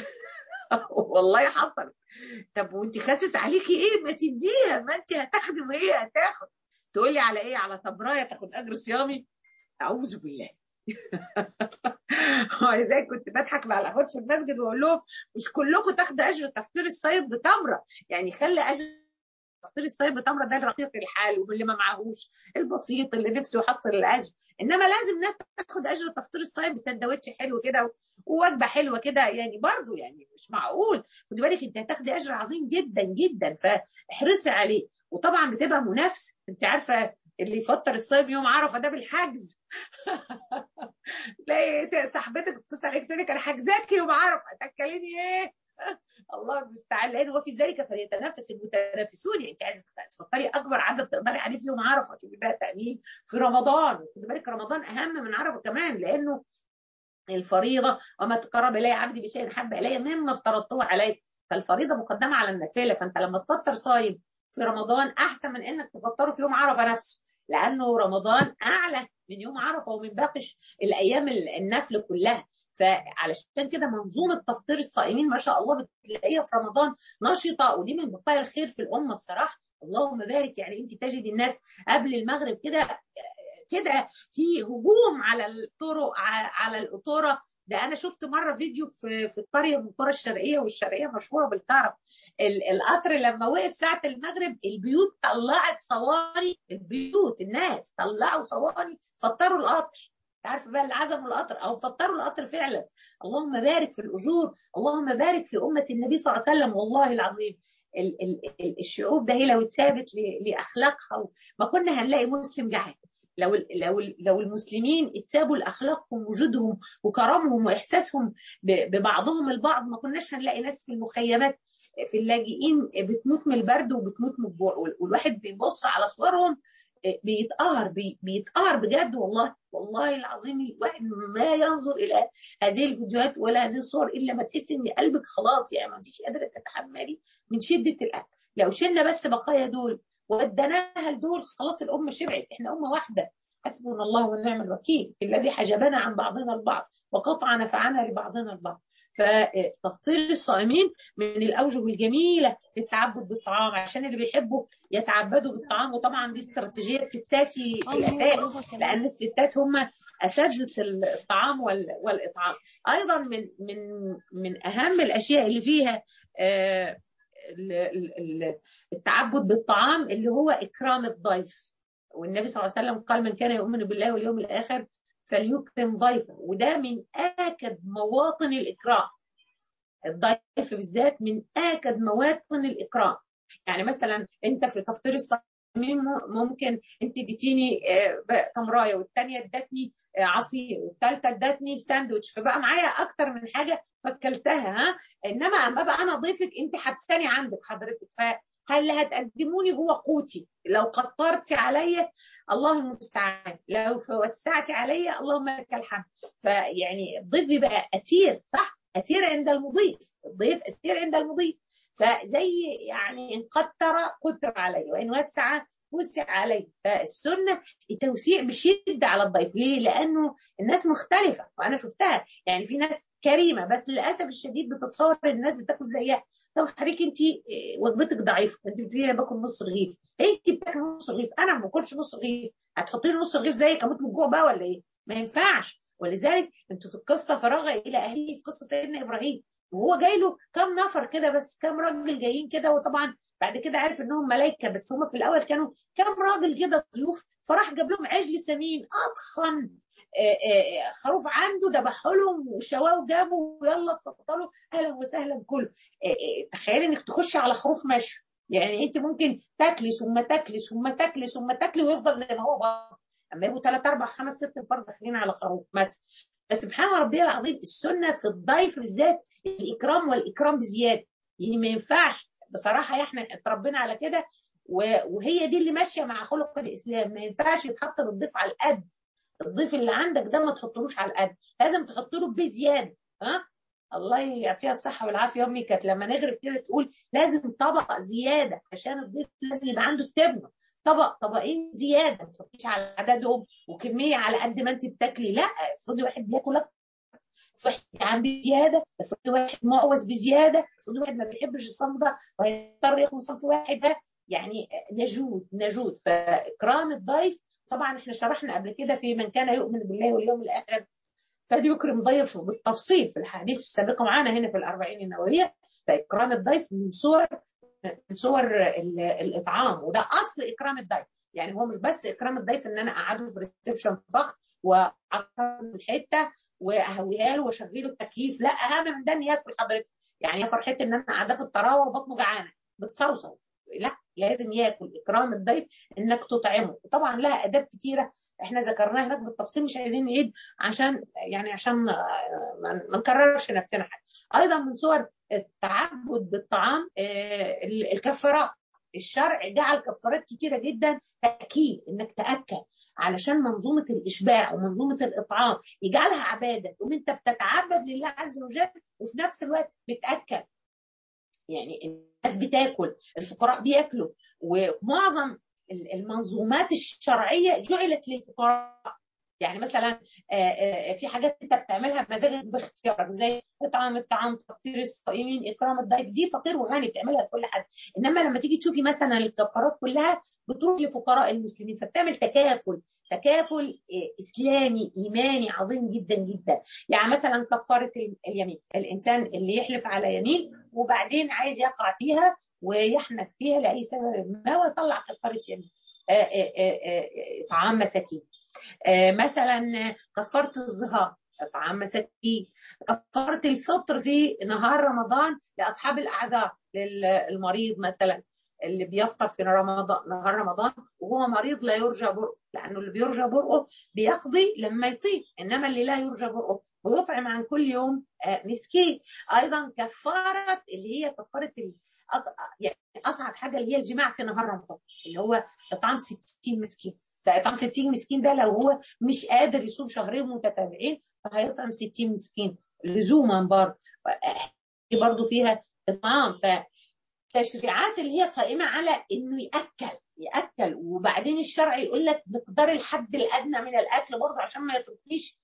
والله حصل. طب وانت خاسس عليكي ايه؟ ما تديها، ما انت هتاخدي وهي هتاخد. تقول لي على ايه؟ على صبرايه تاخد اجر صيامي؟ اعوذ بالله. ازاي كنت بضحك مع الاخوات في المسجد واقول لهم مش كلكم تاخدوا اجر تفطير الصيد بتمره، يعني خلي اجر تفطير الصيد بتمره ده الرقيق الحال واللي ما معهوش البسيط اللي نفسه يحصل الاجر، انما لازم ناس تاخد اجر تفطير الصيد بسندوتش حلو كده ووجبه حلوه كده، يعني برضو يعني مش معقول. خدي بالك انت هتاخدي اجر عظيم جدا جدا، فاحرصي عليه. وطبعا بتبقى منافسه، انت عارفه اللي يفطر الصيد يوم عرفه ده بالحجز. تلاقي صاحبتك تتصل عليك تقول لك انا حاجزاكي يوم عرفه، تاكليني ايه؟ الله المستعان. لان وفي ذلك فليتنافس المتنافسون، يعني انت عايزه تفطري اكبر عدد تقدري عليه في يوم عرفه، تبقى بقى تامين في رمضان. خدي بالك رمضان اهم من عرفه كمان، لانه الفريضه وما تقرب الي عبدي بشيء حب الي مما افترضته عليه، فالفريضه مقدمه على النافله. فانت لما تفطر صايم في رمضان احسن من انك تفطره في يوم عرفه نفسه، لانه رمضان اعلى من يوم عرفه ومن باقي الايام النفل كلها. فعلشان كده منظومه تفطير الصائمين ما شاء الله بتلاقيها في رمضان نشطه، ودي من بقايا الخير في الامه الصراحه. اللهم بارك. يعني انت تجد الناس قبل المغرب كده كده في هجوم على الطرق، على القطوره. ده انا شفت مره فيديو في في القريه من القرى الشرقيه، والشرقيه مشهوره بالكرم. القطر لما وقف ساعه المغرب البيوت طلعت صواني، البيوت الناس طلعوا صواني فطروا القطر. عارفه بقى اللي عزموا القطر او فطروا القطر فعلا. اللهم بارك في الاجور، اللهم بارك في امه النبي صلى الله عليه وسلم. والله العظيم ال ال الشعوب ده هي لو اتثابت لاخلاقها ما كنا هنلاقي مسلم جعان. لو لو لو المسلمين اتسابوا لاخلاقهم وجودهم وكرمهم واحساسهم ببعضهم البعض ما كناش هنلاقي ناس في المخيمات في اللاجئين بتموت من البرد وبتموت من الجوع. والواحد بيبص على صورهم بيتقهر، بيتقهر بجد. والله والله العظيم الواحد ما ينظر الى هذه الفيديوهات ولا هذه الصور الا ما تحس ان قلبك خلاص يعني ما انتش قادره تتحملي من شده الاكل. لو شلنا بس بقايا دول ودناها لدول خلاص الامه شبعت. احنا امه واحده، حسبنا الله ونعم الوكيل الذي حجبنا عن بعضنا البعض وقطع نفعنا لبعضنا البعض. فتفطير الصائمين من الاوجه الجميله في التعبد بالطعام، عشان اللي بيحبوا يتعبدوا بالطعام. وطبعا دي استراتيجيه ستاتي في الاساس، لان الستات هم اساتذه الطعام والاطعام. ايضا من من من اهم الاشياء اللي فيها التعبد بالطعام اللي هو اكرام الضيف. والنبي صلى الله عليه وسلم قال من كان يؤمن بالله واليوم الاخر فليكرم ضيفه، وده من آكد مواطن الإكرام. الضيف بالذات من آكد مواطن الإكرام. يعني مثلا أنت في تفطير الصائمين ممكن أنت اديتيني تمرايه، والثانية ادتني عصير، والثالثة ادتني ساندوتش، فبقى معايا أكتر من حاجة فاكلتها. ها إنما أما بقى أنا ضيفك أنت حبساني عندك حضرتك، فهل هتقدموني هو قوتي؟ لو قطرتي عليا الله المستعان، لو وسعتي عليا اللهم لك الحمد. فيعني الضيف بيبقى اسير، صح؟ اسير عند المضيف، الضيف اسير عند المضيف. فزي يعني ان قطر قطر عليه وان وسع وسع عليه. فالسنه التوسيع بشده على الضيف. ليه؟ لانه الناس مختلفه وانا شفتها. يعني في ناس كريمه بس للاسف الشديد بتتصور الناس بتاكل زيها. طب حضرتك انت وجبتك ضعيفه، انت بتقولي انا باكل نص رغيف، انت بتاكل نص رغيف انا ما باكلش نص رغيف، هتحطي لي نص رغيف زيك اموت من الجوع بقى ولا ايه؟ ما ينفعش. ولذلك انتوا في القصه فرغ الى اهله في قصه سيدنا ابراهيم، وهو جاي له كام نفر كده بس، كام راجل جايين كده، وطبعا بعد كده عارف انهم ملائكه بس هم في الاول كانوا كام راجل كده ضيوف، فراح جاب لهم عجل سمين اضخم خروف عنده ذبحه لهم وشواه وجابوا ويلا اتفضلوا اهلا وسهلا كله. تخيلي انك تخشي على خروف مشوي، يعني انت ممكن تاكلي ثم تاكلي ثم تاكلي ثم تاكلي ويفضل زي ما هو برضه. اما يبقوا ثلاث اربع خمس ست نفار داخلين على خروف مثلا. فسبحان ربي العظيم السنه في الضيف بالذات الاكرام، والاكرام بزياده. يعني ما ينفعش بصراحه احنا اتربينا على كده، وهي دي اللي ماشيه مع خلق الاسلام. ما ينفعش يتحط للضيف على القد. الضيف اللي عندك ده ما تحطلوش على القد، لازم تحط له بزياده. ها الله يعطيها الصحه والعافيه. امي كانت لما نغرب كده تقول لازم طبق زياده عشان الضيف لازم يبقى عنده استبنه. طبق طبقين زياده، ما تحطيش على عددهم وكميه على قد ما انت بتاكلي. لا، افرضي واحد بياكل اكتر، واحد عم بزياده، افرضي واحد معوز بزياده، افرضي واحد ما بيحبش الصنف ده وهيضطر ياكل صنف واحد ده. يعني نجود نجود. فاكرام الضيف طبعا احنا شرحنا قبل كده في من كان يؤمن بالله واليوم الاخر فليكرم ضيفه بالتفصيل في الحديث السابقه معانا هنا في الاربعين النوويه. فاكرام الضيف من صور من صور الاطعام، وده اصل اكرام الضيف. يعني هو مش بس اكرام الضيف ان انا اقعده في ريسبشن فخم واعطيه الحته واهويها له واشغله التكييف، لا، اهم من ده ان ياكل حضرتك. يعني يا فرحتي ان انا قاعده في الطراوه وبطنه جعانه بتصوصو، لا، لازم ياكل. اكرام الضيف انك تطعمه. وطبعا لها اداب كثيره احنا ذكرناها هناك بالتفصيل، مش عايزين نعيد عشان يعني عشان ما نكررش نفسنا حاجه. ايضا من صور التعبد بالطعام الكفارات. الشرع جعل كفارات كتيره جدا تاكيد انك تاكل علشان منظومه الاشباع ومنظومه الاطعام يجعلها عباده، وان انت بتتعبد لله عز وجل وفي نفس الوقت بتاكل. يعني الناس بتاكل، الفقراء بياكلوا، ومعظم المنظومات الشرعيه جعلت للفقراء. يعني مثلا في حاجات انت بتعملها بمزاجك باختيارك، زي اطعام الطعام، تفطير الصائمين، اكرام الضيف، دي فقير وغني بتعملها لكل حد. انما لما تيجي تشوفي مثلا الكفارات كلها بتروح لفقراء المسلمين، فبتعمل تكافل، تكافل اسلامي ايماني عظيم جدا جدا. يعني مثلا كفاره اليمين، الانسان اللي يحلف على يمين وبعدين عايز يقع فيها ويحنث فيها لاي سبب ما ويطلع كفاره يمين، طعام مساكين. مثلا كفاره الظهار، طعام مساكين. كفاره الفطر في نهار رمضان لاصحاب الاعذار، للمريض مثلا اللي بيفطر في رمضان نهار رمضان وهو مريض لا يرجى برؤه، لانه اللي بيرجى برؤه بيقضي لما يصيب، انما اللي لا يرجى برؤه ويطعم عن كل يوم مسكين. ايضا كفاره اللي هي كفاره يعني اصعب حاجه اللي هي الجماع في نهار رمضان، اللي هو اطعام ستين مسكين. اطعام ستين مسكين ده لو هو مش قادر يصوم شهرين متتابعين فهيطعم ستين مسكين لزوما برضه، برضه فيها اطعام. فتشريعات اللي هي قائمه على انه ياكل ياكل وبعدين الشرع يقول لك مقدار الحد الادنى من الاكل برضه عشان ما يتركنيش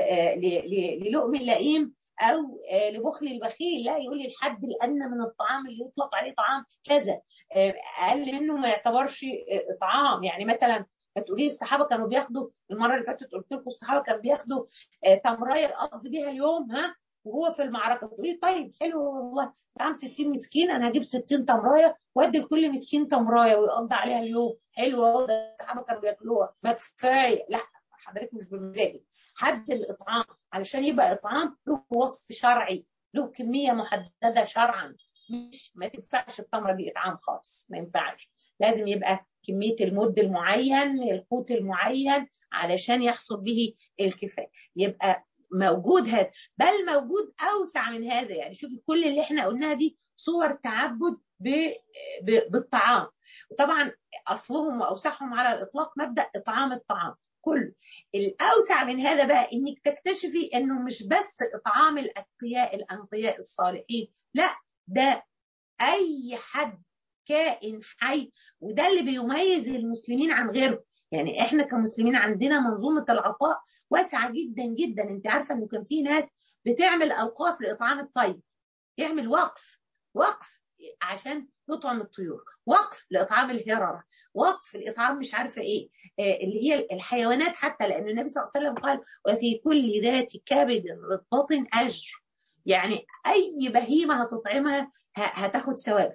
للقم اللئيم او لبخل البخيل، لا يقول لي الحد الادنى من الطعام اللي يطلق عليه طعام كذا، اقل منه ما يعتبرش طعام. يعني مثلا ما تقولي الصحابه كانوا بياخدوا، المره اللي فاتت قلت لكم الصحابه كانوا بياخدوا تمرايه يقضي بيها اليوم ها وهو في المعركه، تقولي طيب حلو والله طعام ستين مسكين، انا هجيب ستين تمرايه وادي لكل مسكين تمرايه ويقضي عليها اليوم، حلو اهو ده الصحابه كانوا بياكلوها ما كفايه. لا حضرتك مش بمزاجك، حد الاطعام علشان يبقى اطعام له وصف شرعي، له كميه محدده شرعا، مش ما تنفعش التمره دي اطعام خالص، ما ينفعش، لازم يبقى كميه المد المعين القوت المعين علشان يحصل به الكفايه، يبقى موجود هذا، بل موجود اوسع من هذا. يعني شوفي كل اللي احنا قلناها دي صور تعبد بالطعام، وطبعا اصلهم واوسعهم على الاطلاق مبدا اطعام الطعام كله. الاوسع من هذا بقى انك تكتشفي انه مش بس اطعام الاتقياء الانقياء الصالحين، لا ده اي حد كائن حي، وده اللي بيميز المسلمين عن غيرهم. يعني احنا كمسلمين عندنا منظومه العطاء واسعه جدا جدا. انت عارفه انه كان في ناس بتعمل اوقاف لاطعام الطير، يعمل وقف وقف عشان يطعم الطيور، وقف لاطعام الهرره، وقف لاطعام مش عارفه ايه آه اللي هي الحيوانات، حتى لان النبي صلى الله عليه وسلم قال وفي كل ذات كبد رطبه اجر، يعني اي بهيمه هتطعمها هتاخد ثواب.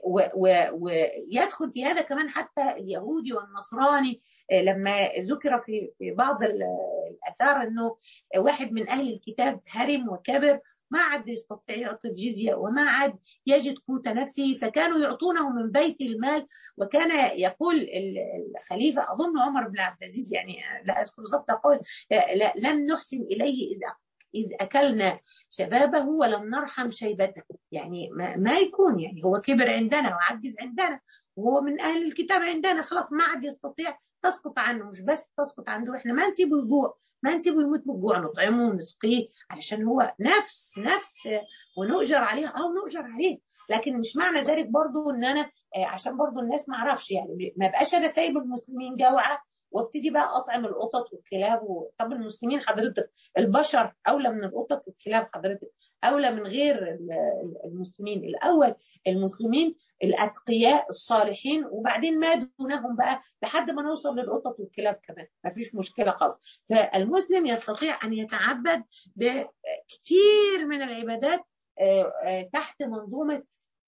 ويدخل في هذا كمان حتى اليهودي والنصراني، لما ذكر في بعض الاثار انه واحد من اهل الكتاب هرم وكبر ما عاد يستطيع يعطي الجزيه وما عاد يجد قوت نفسه، فكانوا يعطونه من بيت المال. وكان يقول الخليفه اظن عمر بن عبد العزيز، يعني لا اذكر بالضبط، قال لم نحسن اليه اذا إذ أكلنا شبابه ولم نرحم شيبته، يعني ما, ما يكون يعني هو كبر عندنا وعجز عندنا وهو من أهل الكتاب عندنا، خلاص ما عاد يستطيع، تسقط عنه، مش بس تسقط عنده، احنا ما نسيبه يجوع، ما نسيبه يموت بالجوع، نطعمه ونسقيه علشان هو نفس نفس ونؤجر عليه أو نؤجر عليه. لكن مش معنى ذلك برضو ان انا عشان برضو الناس ما اعرفش، يعني ما بقاش انا سايب المسلمين جوعه وابتدي بقى اطعم القطط والكلاب و... طب المسلمين حضرتك البشر اولى من القطط والكلاب، حضرتك اولى من غير المسلمين، الاول المسلمين الاتقياء الصالحين وبعدين ما دونهم بقى لحد ما نوصل للقطط والكلاب كمان، ما فيش مشكله خالص. فالمسلم يستطيع ان يتعبد بكثير من العبادات تحت منظومه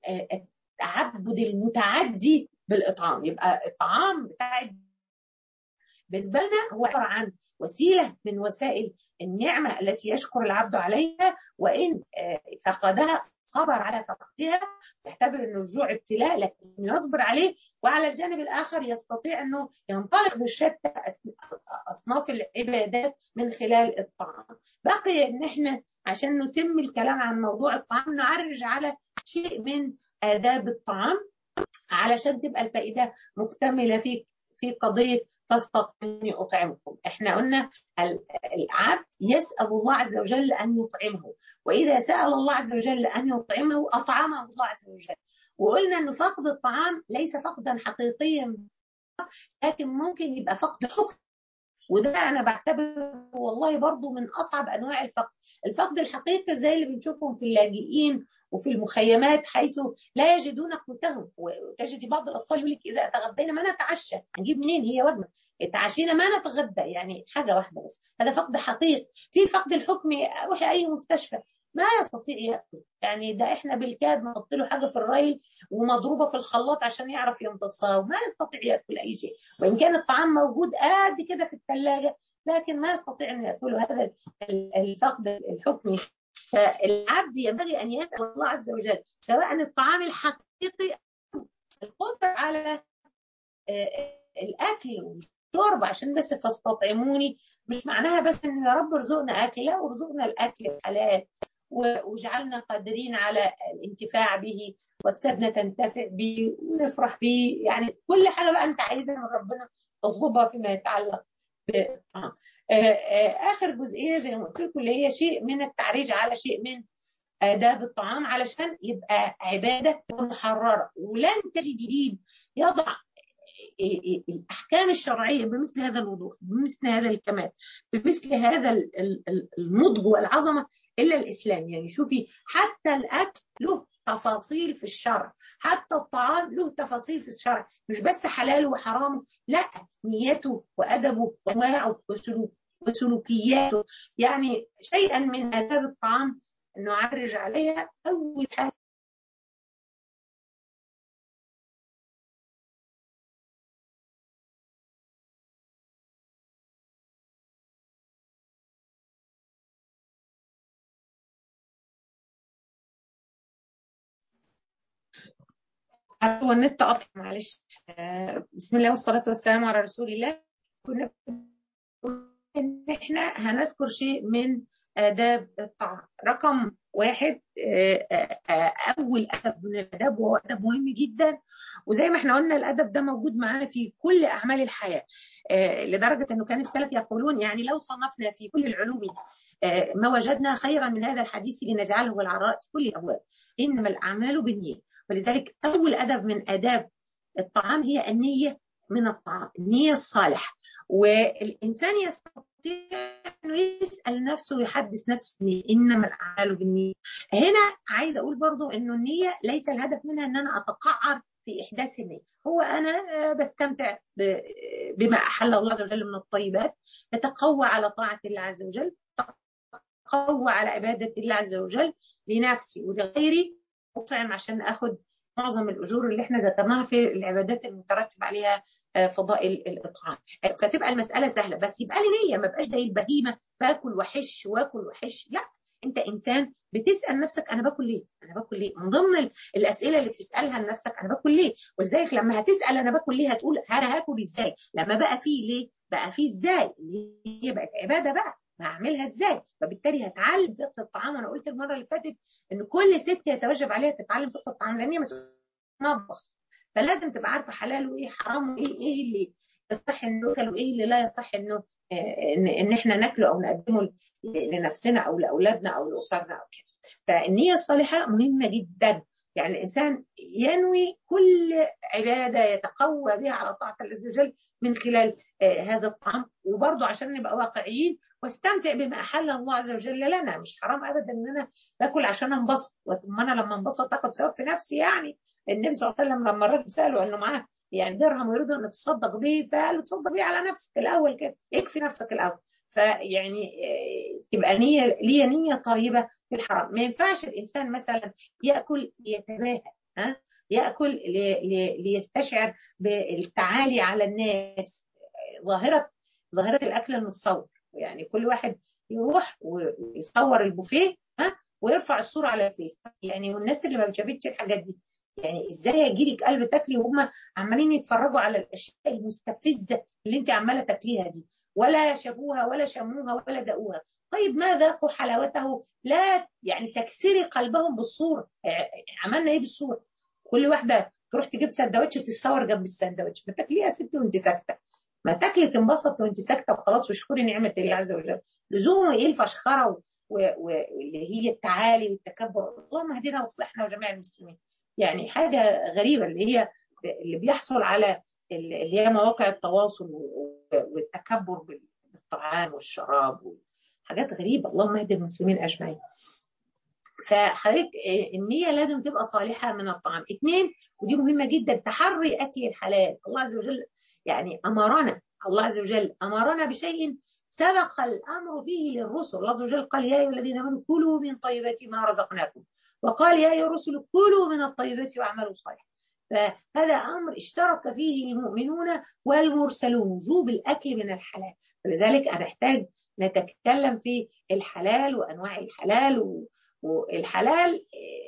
التعبد المتعدي بالاطعام. يبقى الطعام بتاع بالنسبه لنا هو عباره عن وسيله من وسائل النعمه التي يشكر العبد عليها، وان فقدها صبر على فقدها، يعتبر انه الجوع ابتلاء لكن يصبر عليه، وعلى الجانب الاخر يستطيع انه ينطلق بشتى اصناف العبادات من خلال الطعام. بقي ان احنا عشان نتم الكلام عن موضوع الطعام نعرج على شيء من آداب الطعام علشان تبقى الفائده مكتمله في في قضيه فاستطعموني أطعمكم. احنا قلنا العبد يسأل الله عز وجل أن يطعمه، وإذا سأل الله عز وجل أن يطعمه أطعمه الله عز وجل. وقلنا أن فقد الطعام ليس فقدا حقيقيا، لكن ممكن يبقى فقد حكم، وده انا بعتبره والله برضو من اصعب انواع الفقد. الفقد الحقيقي زي اللي بنشوفهم في اللاجئين وفي المخيمات، حيث لا يجدون قوتهم. وتجد بعض الاطفال يقول لك اذا تغدينا ما نتعشى، نجيب منين؟ هي وجبه. اتعشينا ما نتغدى، يعني حاجه واحده بس. هذا فقد حقيقي. في فقد الحكمي، روحي اي مستشفى ما يستطيع ياكل، يعني ده احنا بالكاد نحط له حاجه في الري ومضروبه في الخلاط عشان يعرف يمتصها، وما يستطيع ياكل اي شيء، وان كان الطعام موجود قد كده في الثلاجه لكن ما يستطيع ان ياكله. هذا الفقد الحكمي. فالعبد ينبغي ان يسال الله عز وجل سواء الطعام الحقيقي القدره على الاكل والشرب، عشان بس فاستطعموني مش معناها بس ان يا رب ارزقنا اكل، لا، وارزقنا الاكل الحلال وجعلنا قادرين على الانتفاع به، واكتبنا تنتفع به ونفرح به. يعني كل حاجه بقى انت عايزها من ربنا تطلبها فيما يتعلق بالطعام. اخر جزئيه زي ما قلت لكم اللي هي شيء من التعريج على شيء من آداب الطعام علشان يبقى عباده محرره. ولن تجد دين يضع الأحكام الشرعية بمثل هذا الوضوح، بمثل هذا الكمال، بمثل هذا النضج والعظمة إلا الإسلام. يعني شوفي حتى الأكل له تفاصيل في الشرع، حتى الطعام له تفاصيل في الشرع، مش بس حلال وحرام، لا، نيته وأدبه وأنواعه وسلوك وسلوكياته. يعني شيئا من آداب الطعام نعرج عليها. أول حاجة هو النت قطع، معلش. آه بسم الله والصلاة والسلام على رسول الله. كنا ان احنا هنذكر شيء من آداب الطعام. رقم واحد، آه آه أول أدب من الآداب، وهو أدب مهم جدا، وزي ما احنا قلنا الأدب ده موجود معانا في كل أعمال الحياة، آه لدرجة أنه كان السلف يقولون يعني لو صنفنا في كل العلوم آه ما وجدنا خيرا من هذا الحديث لنجعله على رأس كل الأبواب، إنما الأعمال بالنية. ولذلك أول أدب من آداب الطعام هي النية من الطعام، النية الصالحة. والإنسان يستطيع أنه يسأل نفسه ويحدث نفسه إنما الأعمال بالنية. هنا عايز أقول برضو أنه النية ليس الهدف منها أن أنا أتقعر في إحداث النية، هو أنا بستمتع بما أحل الله عز وجل من الطيبات، تتقوى على طاعة الله عز وجل، تتقوى على عبادة الله عز وجل لنفسي ولغيري، أطعم عشان أخذ معظم الأجور اللي احنا ذكرناها في العبادات المترتب عليها فضائل الإطعام. فتبقى المسألة سهلة، بس يبقى لي نية، ما بقاش زي البهيمة باكل وحش واكل وحش. لا، انت انسان بتسأل نفسك انا باكل ليه؟ انا باكل ليه؟ من ضمن الأسئلة اللي بتسألها لنفسك انا باكل ليه؟ ولذلك لما هتسأل انا باكل ليه هتقول انا هاكل ازاي؟ لما بقى فيه ليه؟ بقى فيه ازاي؟ هي بقت عبادة بقى، هعملها ازاي؟ فبالتالي هتعلم فقه الطعام. وانا قلت المرة اللي فاتت ان كل ست يتوجب عليها تتعلم فقه الطعام، لان هي مسؤولة مطبخ، فلازم تبقى عارفه حلال وايه حرام، وايه ايه اللي يصح انه ياكل وايه اللي لا يصح انه ان, إن احنا ناكله او نقدمه لنفسنا او لاولادنا او لاسرنا او كده. فالنيه الصالحه مهمه جدا. يعني الانسان ينوي كل عباده يتقوى بها على طاعه الله عز وجل من خلال هذا الطعام. وبرضه عشان نبقى واقعيين واستمتع بما احل الله عز وجل لنا. مش حرام ابدا ان انا باكل عشان انبسط، ثم انا لما انبسط اخد ثواب في نفسي. يعني النبي صلى الله عليه وسلم لما الراجل ساله انه معاه يعني درهم ويريد ان تتصدق به، فقال له تصدق به على نفسك الاول كده، يكفي نفسك الاول. فيعني تبقى نيه ليه نيه طيبه في الحرام. ما ينفعش الانسان مثلا ياكل ليتباهى، ها، ياكل لي لي ليستشعر بالتعالي على الناس. ظاهره ظاهره الاكل المتصور، يعني كل واحد يروح ويصور البوفيه، ها، ويرفع الصوره على الفيس. يعني والناس اللي ما بتشافتش الحاجات دي، يعني ازاي يجي لك قلب تاكلي وهم عمالين يتفرجوا على الاشياء المستفزه اللي انت عماله تاكليها دي، ولا شافوها ولا شموها ولا دقوها؟ طيب ما ذاقوا حلاوته؟ لا يعني تكسري قلبهم بالصوره. عملنا ايه بالصوره؟ كل واحده تروح تجيب سندوتش وتتصور جنب السندوتش. ما تاكليها يا ستي وانت ساكته، ما تاكلي تنبسط وانت ساكته وخلاص، واشكري نعمه الله عز وجل. لزوم ايه الفشخره واللي هي التعالي والتكبر؟ اللهم اهدنا واصلحنا وجميع المسلمين. يعني حاجة غريبة اللي هي اللي بيحصل على اللي هي مواقع التواصل والتكبر الطعام والشراب، حاجات غريبة. اللهم اهد المسلمين أجمعين. فحضرتك النية لازم تبقى صالحة من الطعام. اثنين، ودي مهمة جدا، تحري أكل الحلال. الله عز وجل يعني أمرنا، الله عز وجل أمرنا بشيء سبق الأمر به للرسل. الله عز وجل قال يا أيها الذين آمنوا كلوا من طيبات ما رزقناكم، وقال يا أيها الرسل كلوا من الطيبات واعملوا صالحا. فهذا أمر اشترك فيه المؤمنون والمرسلون، وجوب الأكل من الحلال. فلذلك أنا أحتاج نتكلم في الحلال وأنواع الحلال و... والحلال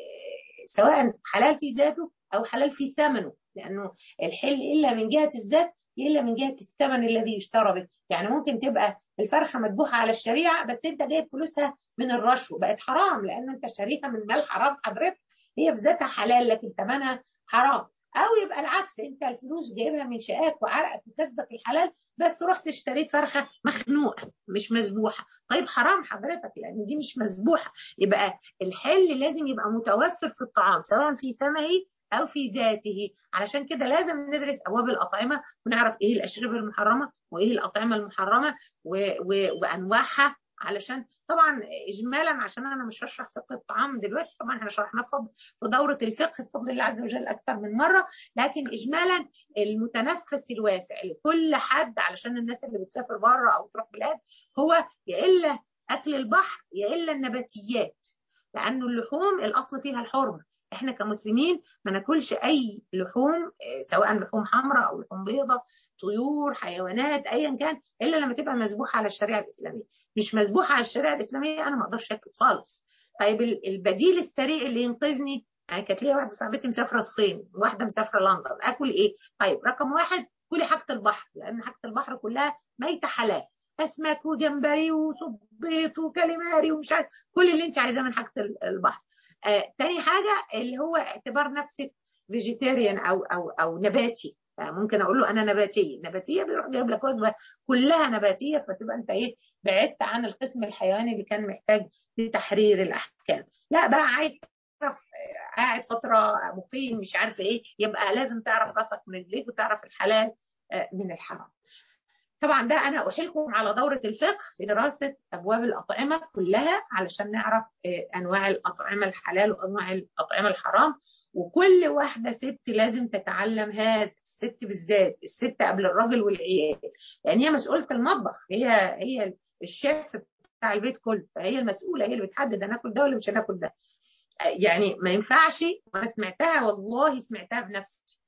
سواء حلال في ذاته أو حلال في ثمنه، لأنه الحل إلا من جهة الذات إلا من جهة الثمن الذي يشترى به. يعني ممكن تبقى الفرخة مذبوحة على الشريعة بس أنت جايب فلوسها من الرشوة، بقت حرام لأن أنت شاريها من مال حرام حضرتك. هي في ذاتها حلال لكن ثمنها حرام. أو يبقى العكس، أنت الفلوس جايبها من شقاك وعرقك وكسبك الحلال بس رحت اشتريت فرخة مخنوقة مش مذبوحة، طيب حرام حضرتك لأن دي مش مذبوحة. يبقى الحل لازم يبقى متوفر في الطعام سواء في ثمنه أو في ذاته. علشان كده لازم ندرس أبواب الأطعمة ونعرف إيه الأشربة المحرمة وإيه الأطعمة المحرمة و... و... وأنواعها. علشان طبعا إجمالا، عشان أنا مش هشرح فقه الطعام دلوقتي، طبعا احنا شرحناه في دورة الفقه بفضل الله عز وجل أكثر من مرة، لكن إجمالا المتنفس الواسع لكل حد علشان الناس اللي بتسافر بره أو تروح بلاد هو يا إلا أكل البحر يا إلا النباتيات، لأنه اللحوم الأصل فيها الحرمة. احنا كمسلمين ما ناكلش اي لحوم سواء لحوم حمراء او لحوم بيضاء، طيور، حيوانات، ايا كان، الا لما تبقى مذبوحه على الشريعه الاسلاميه. مش مذبوحه على الشريعه الاسلاميه انا ما اقدرش اكل خالص. طيب البديل السريع اللي ينقذني، يعني كانت ليا واحده صاحبتي مسافره الصين وواحده مسافره لندن، اكل ايه؟ طيب رقم واحد كلي حاجه البحر، لان حاجه البحر كلها ميته حلال، اسماك وجمبري وصبيط وكاليماري ومش عارف كل اللي انت عايزاه من حاجه البحر. آه، تاني حاجة اللي هو اعتبار نفسك فيجيتيريان أو أو أو نباتي. ممكن أقول له أنا نباتية، نباتية بيروح جايب لك وجبة كلها نباتية، فتبقى أنت إيه بعدت عن القسم الحيواني اللي كان محتاج لتحرير الأحكام. لا بقى عايز تعرف قاعد فترة مقيم مش عارف إيه، يبقى لازم تعرف راسك من رجليك وتعرف الحلال من الحرام. طبعا ده أنا أحيلكم على دورة الفقه في دراسة أبواب الأطعمة كلها علشان نعرف أنواع الأطعمة الحلال وأنواع الأطعمة الحرام. وكل واحدة ست لازم تتعلم هذا، الست بالذات، الست قبل الراجل والعيال، لأن هي مسؤولة المطبخ، هي هي الشيف بتاع البيت كله، فهي المسؤولة، هي اللي بتحدد هناكل ده ولا مش هناكل ده. يعني ما ينفعش، وأنا سمعتها والله سمعتها بنفسي،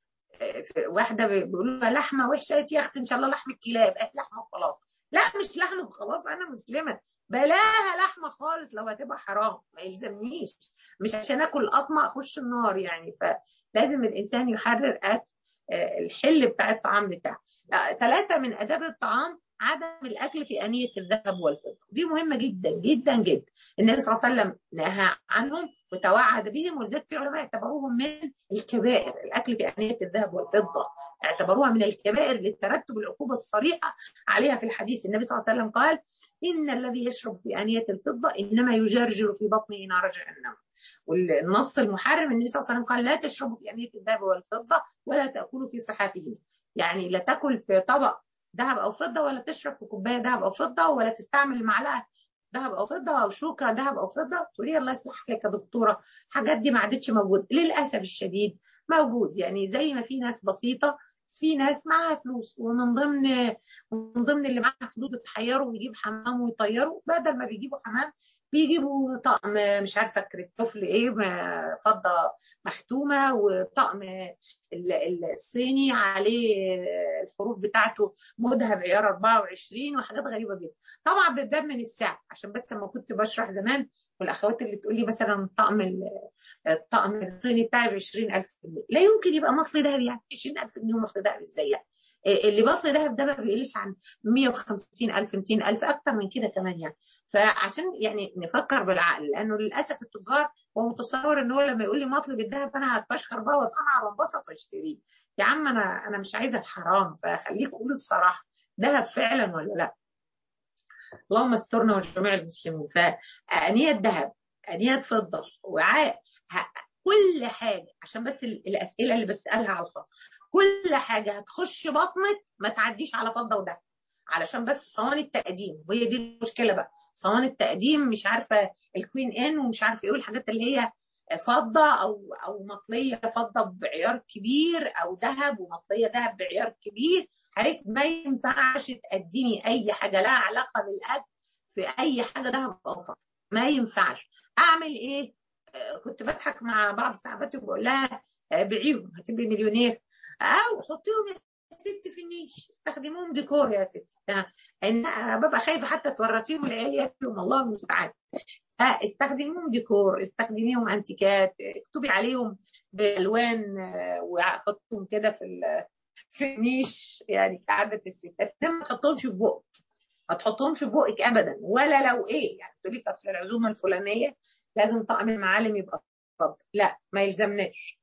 واحده بيقولوا لها لحمه وحشه، قالت يا اختي ان شاء الله لحم الكلاب، قالت لحمه وخلاص. لا مش لحمه وخلاص، انا مسلمه بلاها لحمه خالص لو هتبقى حرام ما يلزمنيش، مش عشان اكل قطمه اخش النار يعني. فلازم الانسان يحرر أكل الحل بتاع الطعام بتاعه. ثلاثه من اداب الطعام عدم الاكل في انيه الذهب والفضه، دي مهمه جدا جدا جدا. النبي صلى الله عليه وسلم نهى عنهم وتوعد بهم، ولذلك في علماء اعتبروهم من الكبائر. الاكل في انيه الذهب والفضه اعتبروها من الكبائر للترتب العقوبه الصريحه عليها في الحديث. النبي صلى الله عليه وسلم قال ان الذي يشرب في انيه الفضه انما يجرجر في بطنه نار جهنم. والنص المحرم النبي صلى الله عليه وسلم قال لا تشربوا في انيه الذهب والفضه ولا تاكلوا في صحافهم، يعني لا تاكل في طبق ذهب او فضه ولا تشرب في كوبايه ذهب او فضه ولا تستعمل معلقه ذهب او فضه او شوكه ذهب او فضه. تقولي الله يصلح لك يا دكتوره الحاجات دي ما عادتش موجوده، للاسف الشديد موجود. يعني زي ما في ناس بسيطه، في ناس معاها فلوس، ومن ضمن من ضمن اللي معاها فلوس بتحيروا ويجيب حمام ويطيروا، بدل ما بيجيبوا حمام بيجيبوا طقم مش عارفه كريستوفل ايه فضه محتومه، وطقم الصيني عليه الحروف بتاعته مذهب عيار أربعة وعشرين وحاجات غريبه جدا. طبعا بتبان من السعر، عشان بس لما كنت بشرح زمان والاخوات اللي تقول لي مثلا الطقم الطقم الصيني بتاعي ب عشرين ألف جنيه، لا يمكن يبقى مصري ذهب، يعني عشرين ألف جنيه مصري ذهب ازاي يعني؟ اللي مصري ذهب ده ما بيقلش عن مية وخمسين ألف ميتين ألف اكتر من كده كمان يعني. فعشان يعني نفكر بالعقل، لانه للاسف التجار هو متصور ان هو لما يقول لي مطلب الذهب انا هتفشخر بقى واتقنع وانبسط واشتريه. يا عم انا انا مش عايزه الحرام، فخليك قول الصراحه ذهب فعلا ولا لا. اللهم استرنا وجميع المسلمين. فانيه ذهب، انيه فضه، وعاء، كل حاجه، عشان بس الاسئله اللي بسالها على الخاص، كل حاجه هتخش بطنك ما تعديش على فضه وذهب، علشان بس صواني التقديم، وهي دي المشكله بقى. صواني التقديم مش عارفه الكوين ان ومش عارفه ايه، والحاجات اللي هي فضه او او مطليه فضه بعيار كبير، او ذهب ومطليه ذهب بعيار كبير. حضرتك ما ينفعش تقدمي اي حاجه لها علاقه بالاكل في اي حاجه ذهب او فضه، ما ينفعش. اعمل ايه؟ آه كنت بضحك مع بعض صاحباتي وبقول لها آه بيعيهم هتبقي مليونير، او حطيهم يا ست في النيش، استخدموهم ديكور يا ست. انا ببقى خايفه حتى تورطيهم العيال ياكلهم، الله المستعان. استخدميهم ديكور، استخدميهم انتيكات، اكتبي عليهم بالوان وحطهم كده في في النيش، يعني كعادة الستات. ما تحطهمش في بقك، ما تحطهمش في بقك ابدا، ولا لو ايه يعني تقولي لك اصل العزومه الفلانيه لازم طعم المعالم يبقى فضل، لا ما يلزمناش.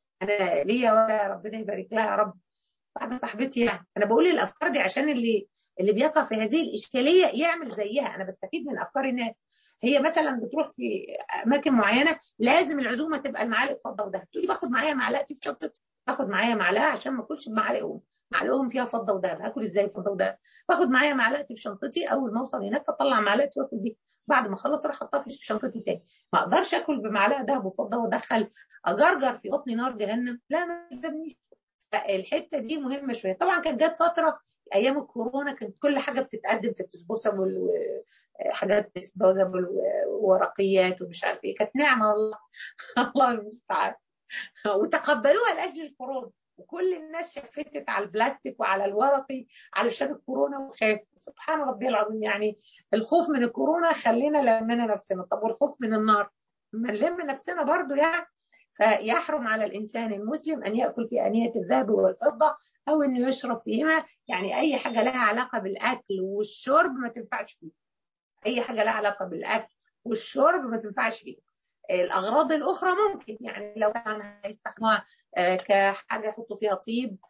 انا ليا ولا ربنا يبارك لها يا رب واحده صاحبتي، يعني انا بقول الافكار دي عشان اللي اللي بيقع في هذه الاشكاليه يعمل زيها. انا بستفيد من افكار الناس. هي مثلا بتروح في اماكن معينه لازم العزومه تبقى المعالق فضه وذهب، تقولي باخد معايا معلقتي في شنطتي، باخد معايا معلقه عشان ما اكلش بمعالقهم، معلقهم فيها فضه وذهب، هاكل ازاي فضه وذهب؟ باخد معايا معلقتي في شنطتي، اول ما اوصل هناك اطلع معلقتي واكل بيها، بعد ما اخلص اروح احطها في شنطتي تاني. ما اقدرش اكل بمعلقه ذهب وفضه وادخل اجرجر في بطني نار جهنم، لا ما يلزمنيش. الحته دي مهمه شويه. طبعا كانت جت فتره ايام الكورونا كانت كل حاجه بتتقدم في الديسبوسابل، وحاجات ديسبوسابل وورقيات ومش عارف ايه، كانت نعمه والله. الله المستعان. وتقبلوها لاجل الكورونا، وكل الناس شفتت على البلاستيك وعلى الورقي علشان الكورونا وخاف. سبحان ربي العظيم، يعني الخوف من الكورونا خلينا لمنا نفسنا. طب والخوف من النار ما نلم نفسنا برضو يعني. فيحرم على الإنسان المسلم أن يأكل في آنية الذهب والفضة، أو أنه يشرب فيهما. يعني أي حاجة لها علاقة بالأكل والشرب ما تنفعش فيه، أي حاجة لها علاقة بالأكل والشرب ما تنفعش فيه. الأغراض الأخرى ممكن، يعني لو كان هيستخدموها كحاجة يحطوا فيها طيب،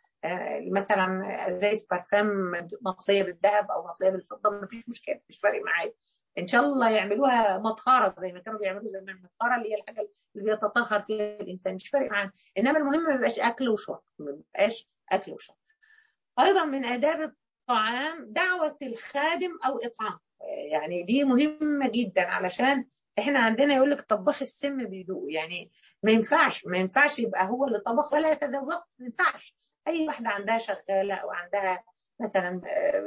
مثلا زي بارفان مطلية بالذهب أو مطلية بالفضة، ما فيش مشكلة، مش فارق معايا. ان شاء الله يعملوها مطهره زي ما كانوا بيعملوا زمان، المطهره اللي هي الحاجه اللي بيتطهر فيها الانسان، مش فارق معانا. انما المهم ما يبقاش اكل وشرب، ما يبقاش اكل وشرب. ايضا من اداب الطعام دعوه الخادم او اطعام، يعني دي مهمه جدا، علشان احنا عندنا يقول لك طباخ السم بيدوق. يعني ما ينفعش ما ينفعش يبقى هو اللي طبخ ولا يتذوق، ما ينفعش. اي واحده عندها شغاله او عندها مثلا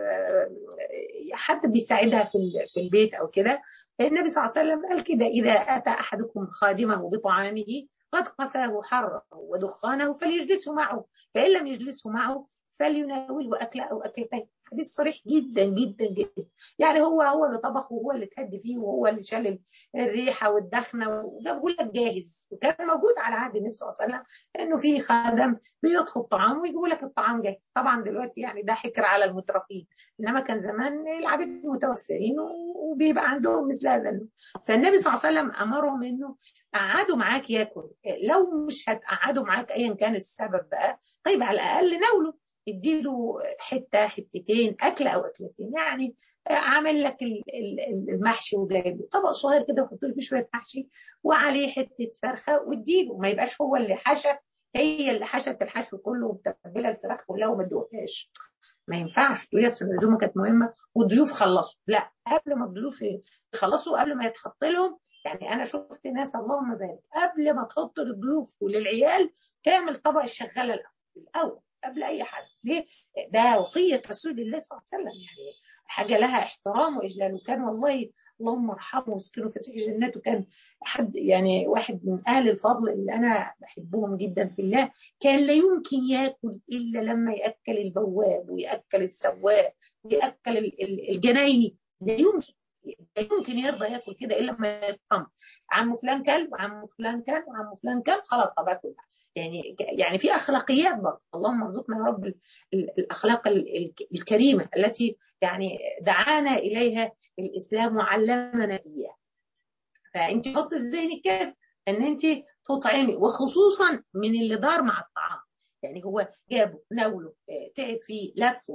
حد بيساعدها في في البيت او كده، النبي صلى الله عليه وسلم قال كده: اذا اتى احدكم خادمه بطعامه قد قفاه حره ودخانه فليجلسه معه، فان لم يجلسه معه فليناوله اكله او اكلتين. حديث صريح جدا جدا جدا. يعني هو هو اللي طبخ وهو اللي تهدي فيه وهو اللي شال الريحه والدخنه وجابه لك جاهز. وكان موجود على عهد النبي صلى الله عليه وسلم انه في خادم بيطهوا الطعام ويجيبوا لك الطعام جاهز. طبعا دلوقتي يعني ده حكر على المترفين، انما كان زمان العبيد متوفرين وبيبقى عندهم مثل هذا. فالنبي صلى الله عليه وسلم امرهم انه قعدوا معاك ياكل، لو مش هتقعدوا معاك ايا كان السبب بقى، طيب على الاقل ناوله، اديله حته حتتين اكله او اكلتين. يعني عامل لك المحشي وجايب طبق صغير كده وحط له فيه شويه محشي وعليه حته فرخه واديله، ما يبقاش هو اللي حشى، هي اللي حشت الحشو كله ومتبله الفراخ كلها وما ادوهاش. ما ينفعش تقولي اصل العزومه كانت مهمه والضيوف خلصوا، لا، قبل ما الضيوف يخلصوا، قبل ما يتحط لهم. يعني انا شفت ناس اللهم بارك قبل ما تحط للضيوف وللعيال تعمل طبق الشغاله الاول قبل اي حد. ليه؟ ده وصيه رسول الله صلى الله عليه وسلم، يعني حاجه لها احترام واجلال. وكان والله اللهم ارحمه واسكنه في سجن جنات، وكان حد يعني واحد من اهل الفضل اللي انا بحبهم جدا في الله، كان لا يمكن ياكل الا لما ياكل البواب وياكل السواق وياكل الجنايني، لا يمكن لا يمكن يرضى ياكل كده الا لما يفهم عم فلان كل وعم فلان كل وعم فلان كل، خلاص طب اكل. يعني يعني في اخلاقيات برضه، اللهم ارزقنا يا رب الاخلاق الكريمه التي يعني دعانا اليها الاسلام وعلمنا اياها. فانت حطي في ذهنك كده ان انت تطعمي، وخصوصا من اللي دار مع الطعام. يعني هو جابه ناوله تعب فيه لفه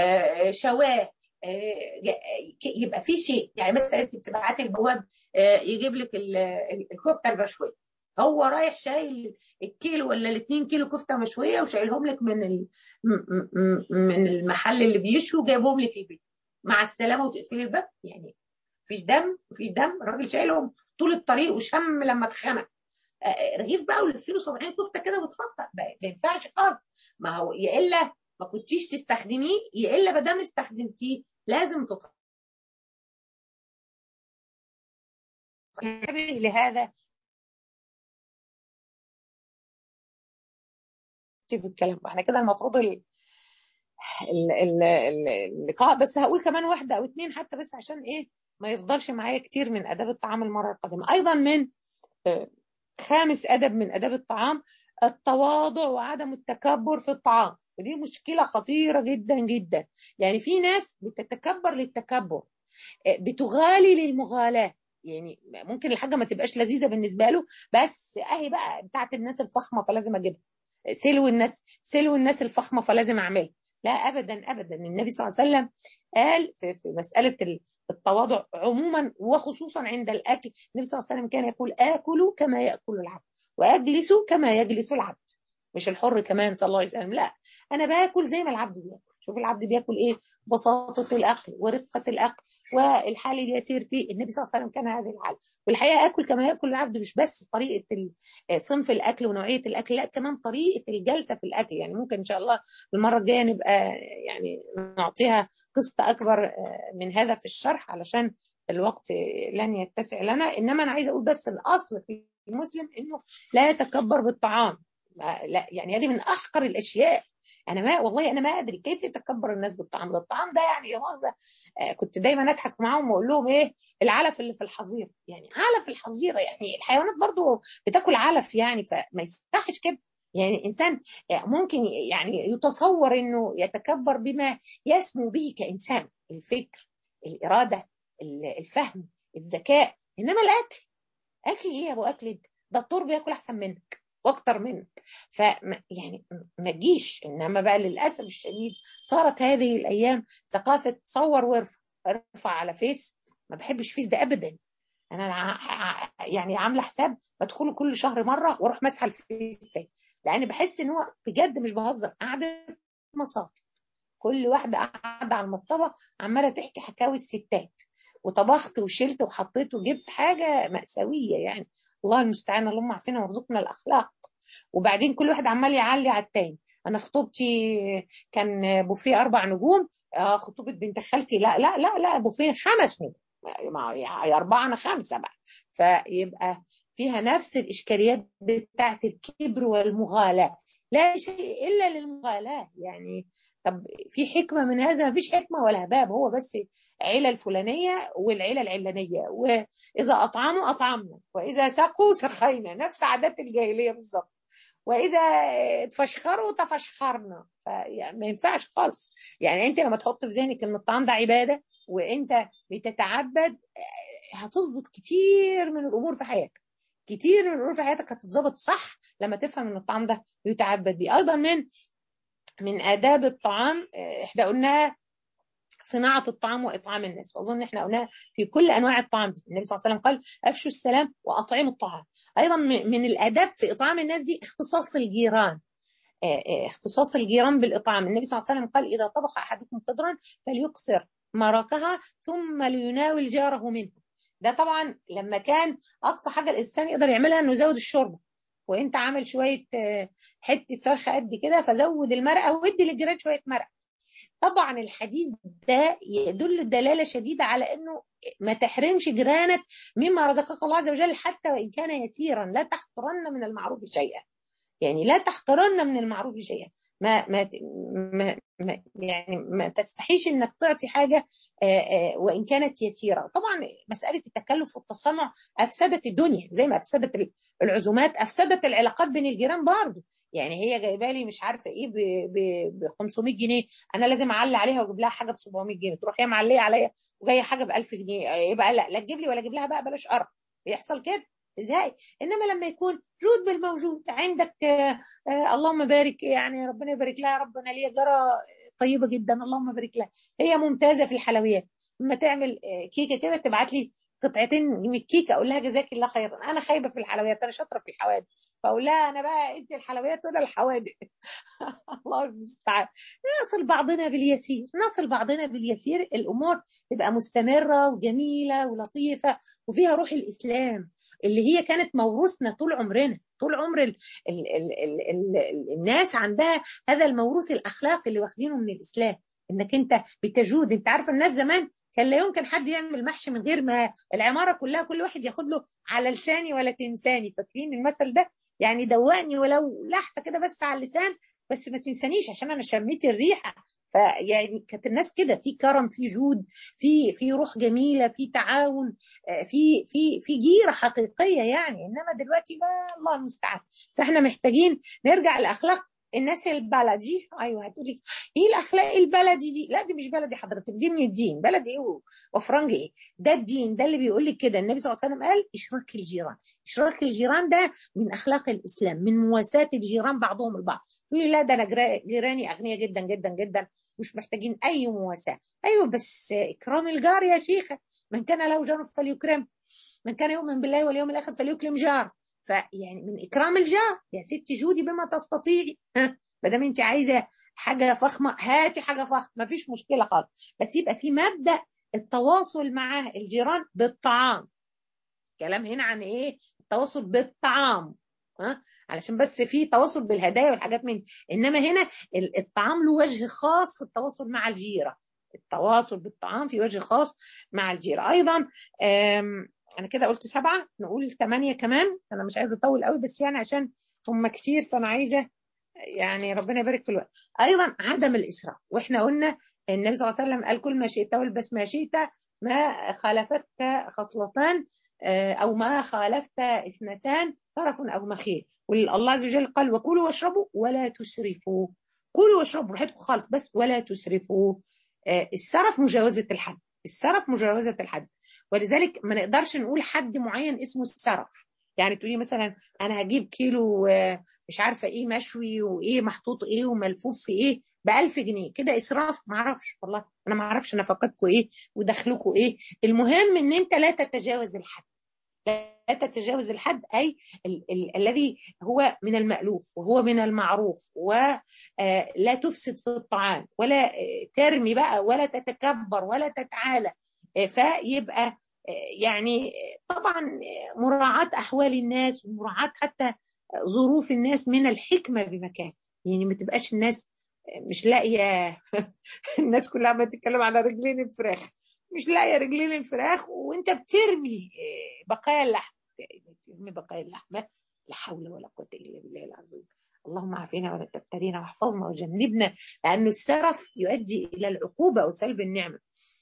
شواه، يبقى في شيء. يعني مثلا انت بتبعتي البواب يجيب لك الكفته المشويه، هو رايح شايل الكيلو ولا الاتنين كيلو كفته مشويه وشايلهم لك من ال... من المحل اللي بيشوي وجايبهم لك البيت. مع السلامه وتقفلي الباب يعني. مفيش دم مفيش دم، الراجل شايلهم طول الطريق وشم لما اتخنق. رغيف بقى والكيلو سبعين كفته كده وتفطر، ما ينفعش خالص. ما هو يا الا ما كنتيش تستخدميه، يا الا ما دام استخدمتيه لازم تطلعي لهذا في الكلام. احنا كده المفروض ال- ال- ال- ال- اللقاء، بس هقول كمان واحده او اتنين حتى بس عشان ايه ما يفضلش معايا كتير من اداب الطعام المره القادمه. ايضا من آه، خامس ادب من اداب الطعام التواضع وعدم التكبر في الطعام، ودي مشكله خطيره جدا جدا. يعني في ناس بتتكبر للتكبر، آه، بتغالي للمغالاه. يعني ممكن الحاجه ما تبقاش لذيذه بالنسبه له، بس اهي بقى بتاعت الناس الفخمه فلازم اجيبها، سلو الناس سلو الناس الفخمه فلازم اعملها. لا ابدا ابدا، النبي صلى الله عليه وسلم قال في في مساله التواضع عموما وخصوصا عند الاكل. النبي صلى الله عليه وسلم كان يقول: اكلوا كما ياكل العبد واجلسوا كما يجلس العبد. مش الحر كمان صلى الله عليه وسلم، لا، انا باكل زي ما العبد بياكل. شوف العبد بياكل ايه، بساطه الاكل ورقه الاكل والحال اليسير فيه. النبي صلى الله عليه وسلم كان هذه الحاله. والحقيقه اكل كما ياكل العبد مش بس طريقه صنف الاكل ونوعيه الاكل، لا كمان طريقه الجلسه في الاكل. يعني ممكن ان شاء الله المره الجايه نبقى يعني نعطيها قسط اكبر من هذا في الشرح علشان الوقت لن يتسع لنا. انما انا عايزه اقول بس الاصل في المسلم انه لا يتكبر بالطعام. لا يعني هذه من احقر الاشياء. انا ما والله انا ما ادري كيف يتكبر الناس بالطعام ده. الطعام ده يعني يا مؤاخذه، كنت دايما اضحك معاهم واقول لهم ايه العلف اللي في الحظيره. يعني علف الحظيره، يعني الحيوانات برضو بتاكل علف يعني، فما يصحش كده. يعني الانسان ممكن يعني يتصور انه يتكبر بما يسمو به كانسان: الفكر، الاراده، الفهم، الذكاء. انما الاكل، اكل ايه يا ابو اكل؟ ده الطور بياكل احسن منك واكتر منك. ف يعني ما تجيش. انما بقى للاسف الشديد صارت هذه الايام ثقافه صور وارفع، ارفع على فيس. ما بحبش فيس ده ابدا. انا ع- يعني عامله حساب بدخله كل شهر مره واروح ماسحه الفيس تاني، لان بحس ان هو بجد مش بهزر قاعده مصاطب. كل واحده قاعده على المصطبه عماله تحكي حكاوي الستات، وطبخت وشلت وحطيت وجبت حاجه مأساويه يعني. الله المستعان، اللهم عافينا وارزقنا الاخلاق. وبعدين كل واحد عمال يعلي على التاني. انا خطوبتي كان بوفيه اربع نجوم، آه خطوبه بنت خالتي لا لا لا لا بوفيه خمس نجوم. يا اربعه انا خمسه بقى. فيبقى فيها نفس الاشكاليات بتاعت الكبر والمغالاه. لا شيء الا للمغالاه يعني. طب في حكمه من هذا؟ مفيش حكمه ولا هباب، هو بس عيله الفلانيه والعيله العلانيه، واذا اطعموا اطعمنا واذا سقوا سقينا، نفس عادات الجاهليه بالظبط. واذا تفشخروا تفشخرنا. فيعني ما ينفعش خالص. يعني انت لما تحط في ذهنك ان الطعام ده عباده وانت بتتعبد، هتظبط كتير من الامور في حياتك. كتير من الامور في حياتك هتتظبط صح لما تفهم ان الطعام ده يتعبد بيه. ايضا من من آداب الطعام احنا قلناها صناعة الطعام وإطعام الناس، وأظن احنا قلناها في كل أنواع الطعام دي. النبي صلى الله عليه وسلم قال: أفشوا السلام وأطعموا الطعام. أيضا من الآداب في إطعام الناس دي اختصاص الجيران. اختصاص الجيران بالإطعام. النبي صلى الله عليه وسلم قال: إذا طبخ أحدكم قدرا فليكثر مرقها ثم ليناول جاره منه. ده طبعا لما كان أقصى حاجة الإنسان يقدر يعملها إنه يزود الشوربة، وانت عامل شويه حته فرخه قد كده فزود المرقه وادي للجيران شويه مرقه. طبعا الحديث ده يدل دلاله شديده على انه ما تحرمش جيرانك مما رزقك الله عز وجل حتى وان كان يسيرا. لا تحقرن من المعروف شيئا. يعني لا تحقرن من المعروف شيئا. ما ما ما ما يعني ما تستحيش انك تعطي حاجه آآ آآ وان كانت يسيره. طبعا مساله التكلف والتصنع افسدت الدنيا زي ما افسدت العزومات، افسدت العلاقات بين الجيران برضه. يعني هي جايبه لي مش عارفه ايه ب خمسمية جنيه، انا لازم اعلي عليها واجيب لها حاجه ب سبعمية جنيه، تروح هي معليه عليا وجايه حاجه ب ألف جنيه. يبقى لا لا تجيب لي ولا اجيب لها بقى، بلاش قرف. بيحصل كده ازاي؟ انما لما يكون جود بالموجود عندك، آه آه اللهم بارك، يعني ربنا يبارك لها. ربنا ليا جاره طيبه جدا اللهم بارك لها، هي ممتازه في الحلويات. لما تعمل آه كيكه كده تبعت لي قطعتين من الكيكه اقول لها جزاك الله خيرا. انا خايبه في الحلويات، انا شاطره في الحوادق، فاقول لها انا بقى انت الحلويات ولا الحوادق. الله المستعان. نصل بعضنا باليسير، نصل بعضنا باليسير، الامور تبقى مستمره وجميله ولطيفه وفيها روح الاسلام اللي هي كانت موروثنا طول عمرنا. طول عمر ال ال ال ال ال ال الناس عندها هذا الموروث الاخلاقي اللي واخدينه من الاسلام، انك انت بتجود. انت عارفه الناس زمان كان لا يمكن حد يعمل محشي من غير ما العماره كلها كل واحد ياخد له على لساني ولا تنساني. فاكرين المثل ده؟ يعني دوقني ولو لحظه كده بس على اللسان، بس ما تنسانيش عشان انا شميت الريحه. فيعني كانت الناس كده في كرم، في جود، في في روح جميله، في تعاون، في في في جيره حقيقيه يعني. انما دلوقتي بقى الله المستعان. فاحنا محتاجين نرجع لاخلاق الناس البلدي. ايوه هتقولي ايه الاخلاق البلدي دي؟ لا دي مش بلدي حضرتك، دي من الدين. بلدي ايه وفرنج ايه؟ ده الدين، ده اللي بيقول لك كده. النبي صلى الله عليه وسلم قال اشراك الجيران. اشراك الجيران ده من اخلاق الاسلام، من مواساة الجيران بعضهم البعض. تقولي لا ده انا جيراني اغنياء جدا جدا جدا مش محتاجين اي مواساة. ايوه بس اكرام الجار يا شيخه، من كان له جار فليكرم، من كان يؤمن بالله واليوم الاخر فليكرم جار. فيعني من اكرام الجار يا ستي جودي بما تستطيعي. ها ما دام انت عايزه حاجه فخمه هاتي حاجه فخمه، ما فيش مشكله خالص، بس يبقى في مبدا التواصل مع الجيران بالطعام. كلام هنا عن ايه؟ التواصل بالطعام، ها علشان بس في تواصل بالهدايا والحاجات من، انما هنا الطعام له وجه خاص في التواصل مع الجيره. التواصل بالطعام في وجه خاص مع الجيره ايضا. انا كده قلت سبعه، نقول ثمانيه كمان. انا مش عايزه اطول قوي بس يعني عشان هم كتير فانا عايزه يعني ربنا يبارك في الوقت. ايضا عدم الاسراف، واحنا قلنا النبي صلى الله عليه وسلم قال كل ما شئت والبس ما شئت ما خالفتك خصلتان او ما خالفت اثنتان طرف او مخيل. والله عز وجل قال وكلوا واشربوا ولا تسرفوا. كلوا واشربوا براحتكم خالص بس ولا تسرفوا. السرف مجاوزه الحد، السرف مجاوزه الحد. ولذلك ما نقدرش نقول حد معين اسمه السرف. يعني تقولي مثلا انا هجيب كيلو مش عارفه ايه مشوي وايه محطوط ايه وملفوف في ايه ب ألف جنيه، كده اسراف؟ ما اعرفش والله، انا ما اعرفش نفقاتكم ايه ودخلكم ايه. المهم ان انت لا تتجاوز الحد، لا تتجاوز الحد اي ال ال الذي هو من المألوف وهو من المعروف، ولا تفسد في الطعام ولا ترمي بقى ولا تتكبر ولا تتعالى. فيبقى يعني طبعا مراعاة احوال الناس ومراعاة حتى ظروف الناس من الحكمة بمكان. يعني ما تبقاش الناس مش لاقيه الناس كلها ما تتكلم على رجلين الفراخ، مش لاقيه رجلين الفراخ وانت بترمي بقايا اللحم، بترمي بقايا اللحم. لا حول ولا قوه الا بالله العظيم. اللهم عافينا ولا تبتلينا واحفظنا وجنبنا، لانه السرف يؤدي الى العقوبه وسلب النعمه،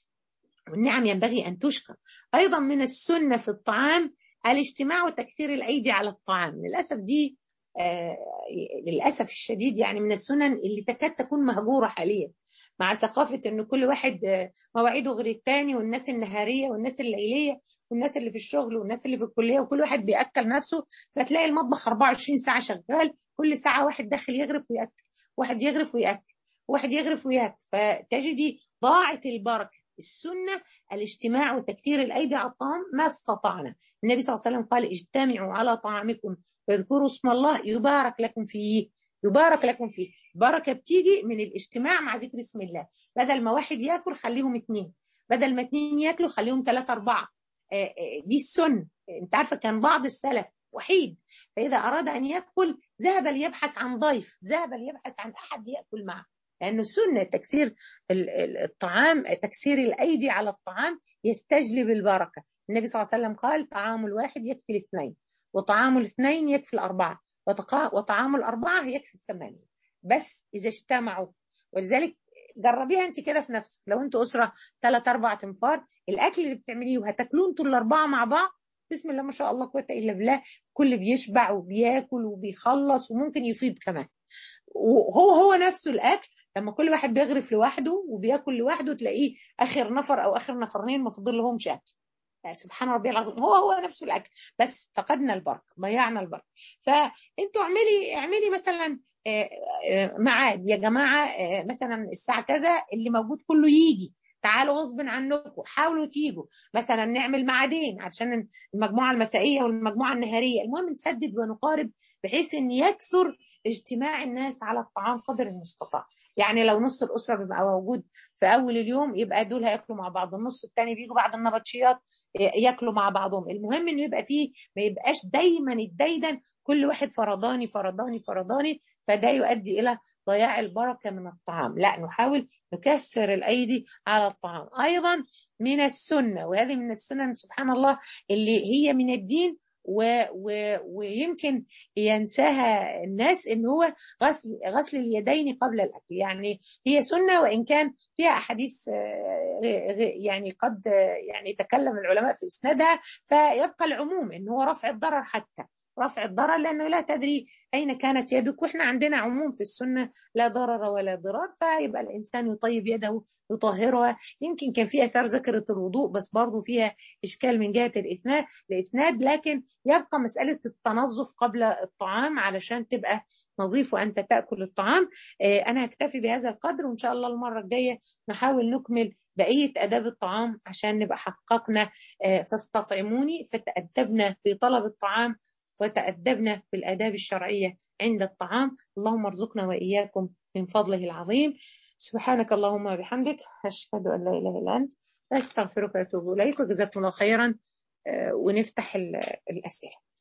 والنعم ينبغي ان تشكر. ايضا من السنه في الطعام الاجتماع وتكثير الايدي على الطعام. للاسف دي آه للاسف الشديد يعني من السنن اللي تكاد تكون مهجوره حاليا، مع ثقافه ان كل واحد آه مواعيده غير الثاني، والناس النهاريه والناس الليليه والناس اللي في الشغل والناس اللي في الكليه، وكل واحد بياكل نفسه. فتلاقي المطبخ أربعة وعشرين ساعه شغال، كل ساعه واحد داخل يغرف وياكل، واحد يغرف وياكل، واحد يغرف وياكل، فتجدي ضاعت البركه. السنه الاجتماع وتكثير الايدي على الطعام ما استطعنا. النبي صلى الله عليه وسلم قال اجتمعوا على طعامكم واذكروا اسم الله يبارك لكم فيه، يبارك لكم فيه. بركه بتيجي من الاجتماع مع ذكر اسم الله. بدل ما واحد ياكل خليهم اثنين، بدل ما اثنين ياكلوا خليهم ثلاثه اربعه. دي السنه. انت عارفه كان بعض السلف وحيد، فاذا اراد ان ياكل ذهب ليبحث عن ضيف، ذهب ليبحث عن احد ياكل معه، لانه السنه تكثير الطعام، تكثير الايدي على الطعام يستجلب البركه. النبي صلى الله عليه وسلم قال طعام الواحد يكفي الاثنين، وطعام الاثنين يكفي الاربعه، وطعام الاربعه يكفي الثمانيه، بس اذا اجتمعوا. ولذلك جربيها انت كده في نفسك، لو انتوا اسره ثلاث اربع تنفار، الاكل اللي بتعمليه وهتاكلوه انتوا الاربعه مع بعض بسم الله ما شاء الله قوه الا بالله، كل بيشبع وبياكل وبيخلص وممكن يفيض كمان. وهو هو نفسه الاكل لما كل واحد بيغرف لوحده وبياكل لوحده تلاقيه اخر نفر او اخر نفرين ما فضل لهمش اكل. يعني سبحان ربي العظيم، هو هو نفس الاكل بس فقدنا البركه، ضيعنا البركه. فانتوا اعملي اعملي مثلا ميعاد يا جماعه، مثلا الساعه كذا اللي موجود كله يجي، تعالوا غصب عنكم، حاولوا تيجوا مثلا نعمل معادين عشان المجموعه المسائيه والمجموعه النهاريه، المهم نسدد ونقارب بحيث ان يكثر اجتماع الناس على الطعام قدر المستطاع. يعني لو نص الاسره بيبقى موجود في اول اليوم، يبقى دول هياكلوا مع بعض، النص الثاني بيجوا بعد النبطشيات ياكلوا مع بعضهم. المهم انه يبقى فيه، ما يبقاش دايما الديدن كل واحد فرداني فرداني فرداني، فده يؤدي الى ضياع البركه من الطعام. لا، نحاول نكثر الايدي على الطعام. ايضا من السنه، وهذه من السنن سبحان الله اللي هي من الدين و و ويمكن ينساها الناس، ان هو غسل غسل اليدين قبل الاكل. يعني هي سنه وان كان فيها احاديث يعني قد يعني تكلم العلماء في اسنادها، فيبقى العموم ان هو رفع الضرر، حتى رفع الضرر، لانه لا تدري اين كانت يدك، واحنا عندنا عموم في السنه لا ضرر ولا ضرار، فيبقى الانسان يطيب يده يطهرها. يمكن كان في اثار ذكرت الوضوء بس برضه فيها اشكال من جهه الاسناد الاسناد لكن يبقى مساله التنظف قبل الطعام علشان تبقى نظيف وانت تاكل الطعام. انا هكتفي بهذا القدر، وان شاء الله المره الجايه نحاول نكمل بقيه اداب الطعام عشان نبقى حققنا تستطعموني، فتادبنا في طلب الطعام وتأدبنا في الآداب الشرعية عند الطعام. اللهم ارزقنا وإياكم من فضله العظيم. سبحانك اللهم وبحمدك، أشهد أن لا إله إلا أنت، أستغفرك وأتوب إليك، وجزاكم الله خيرا. ونفتح الأسئلة.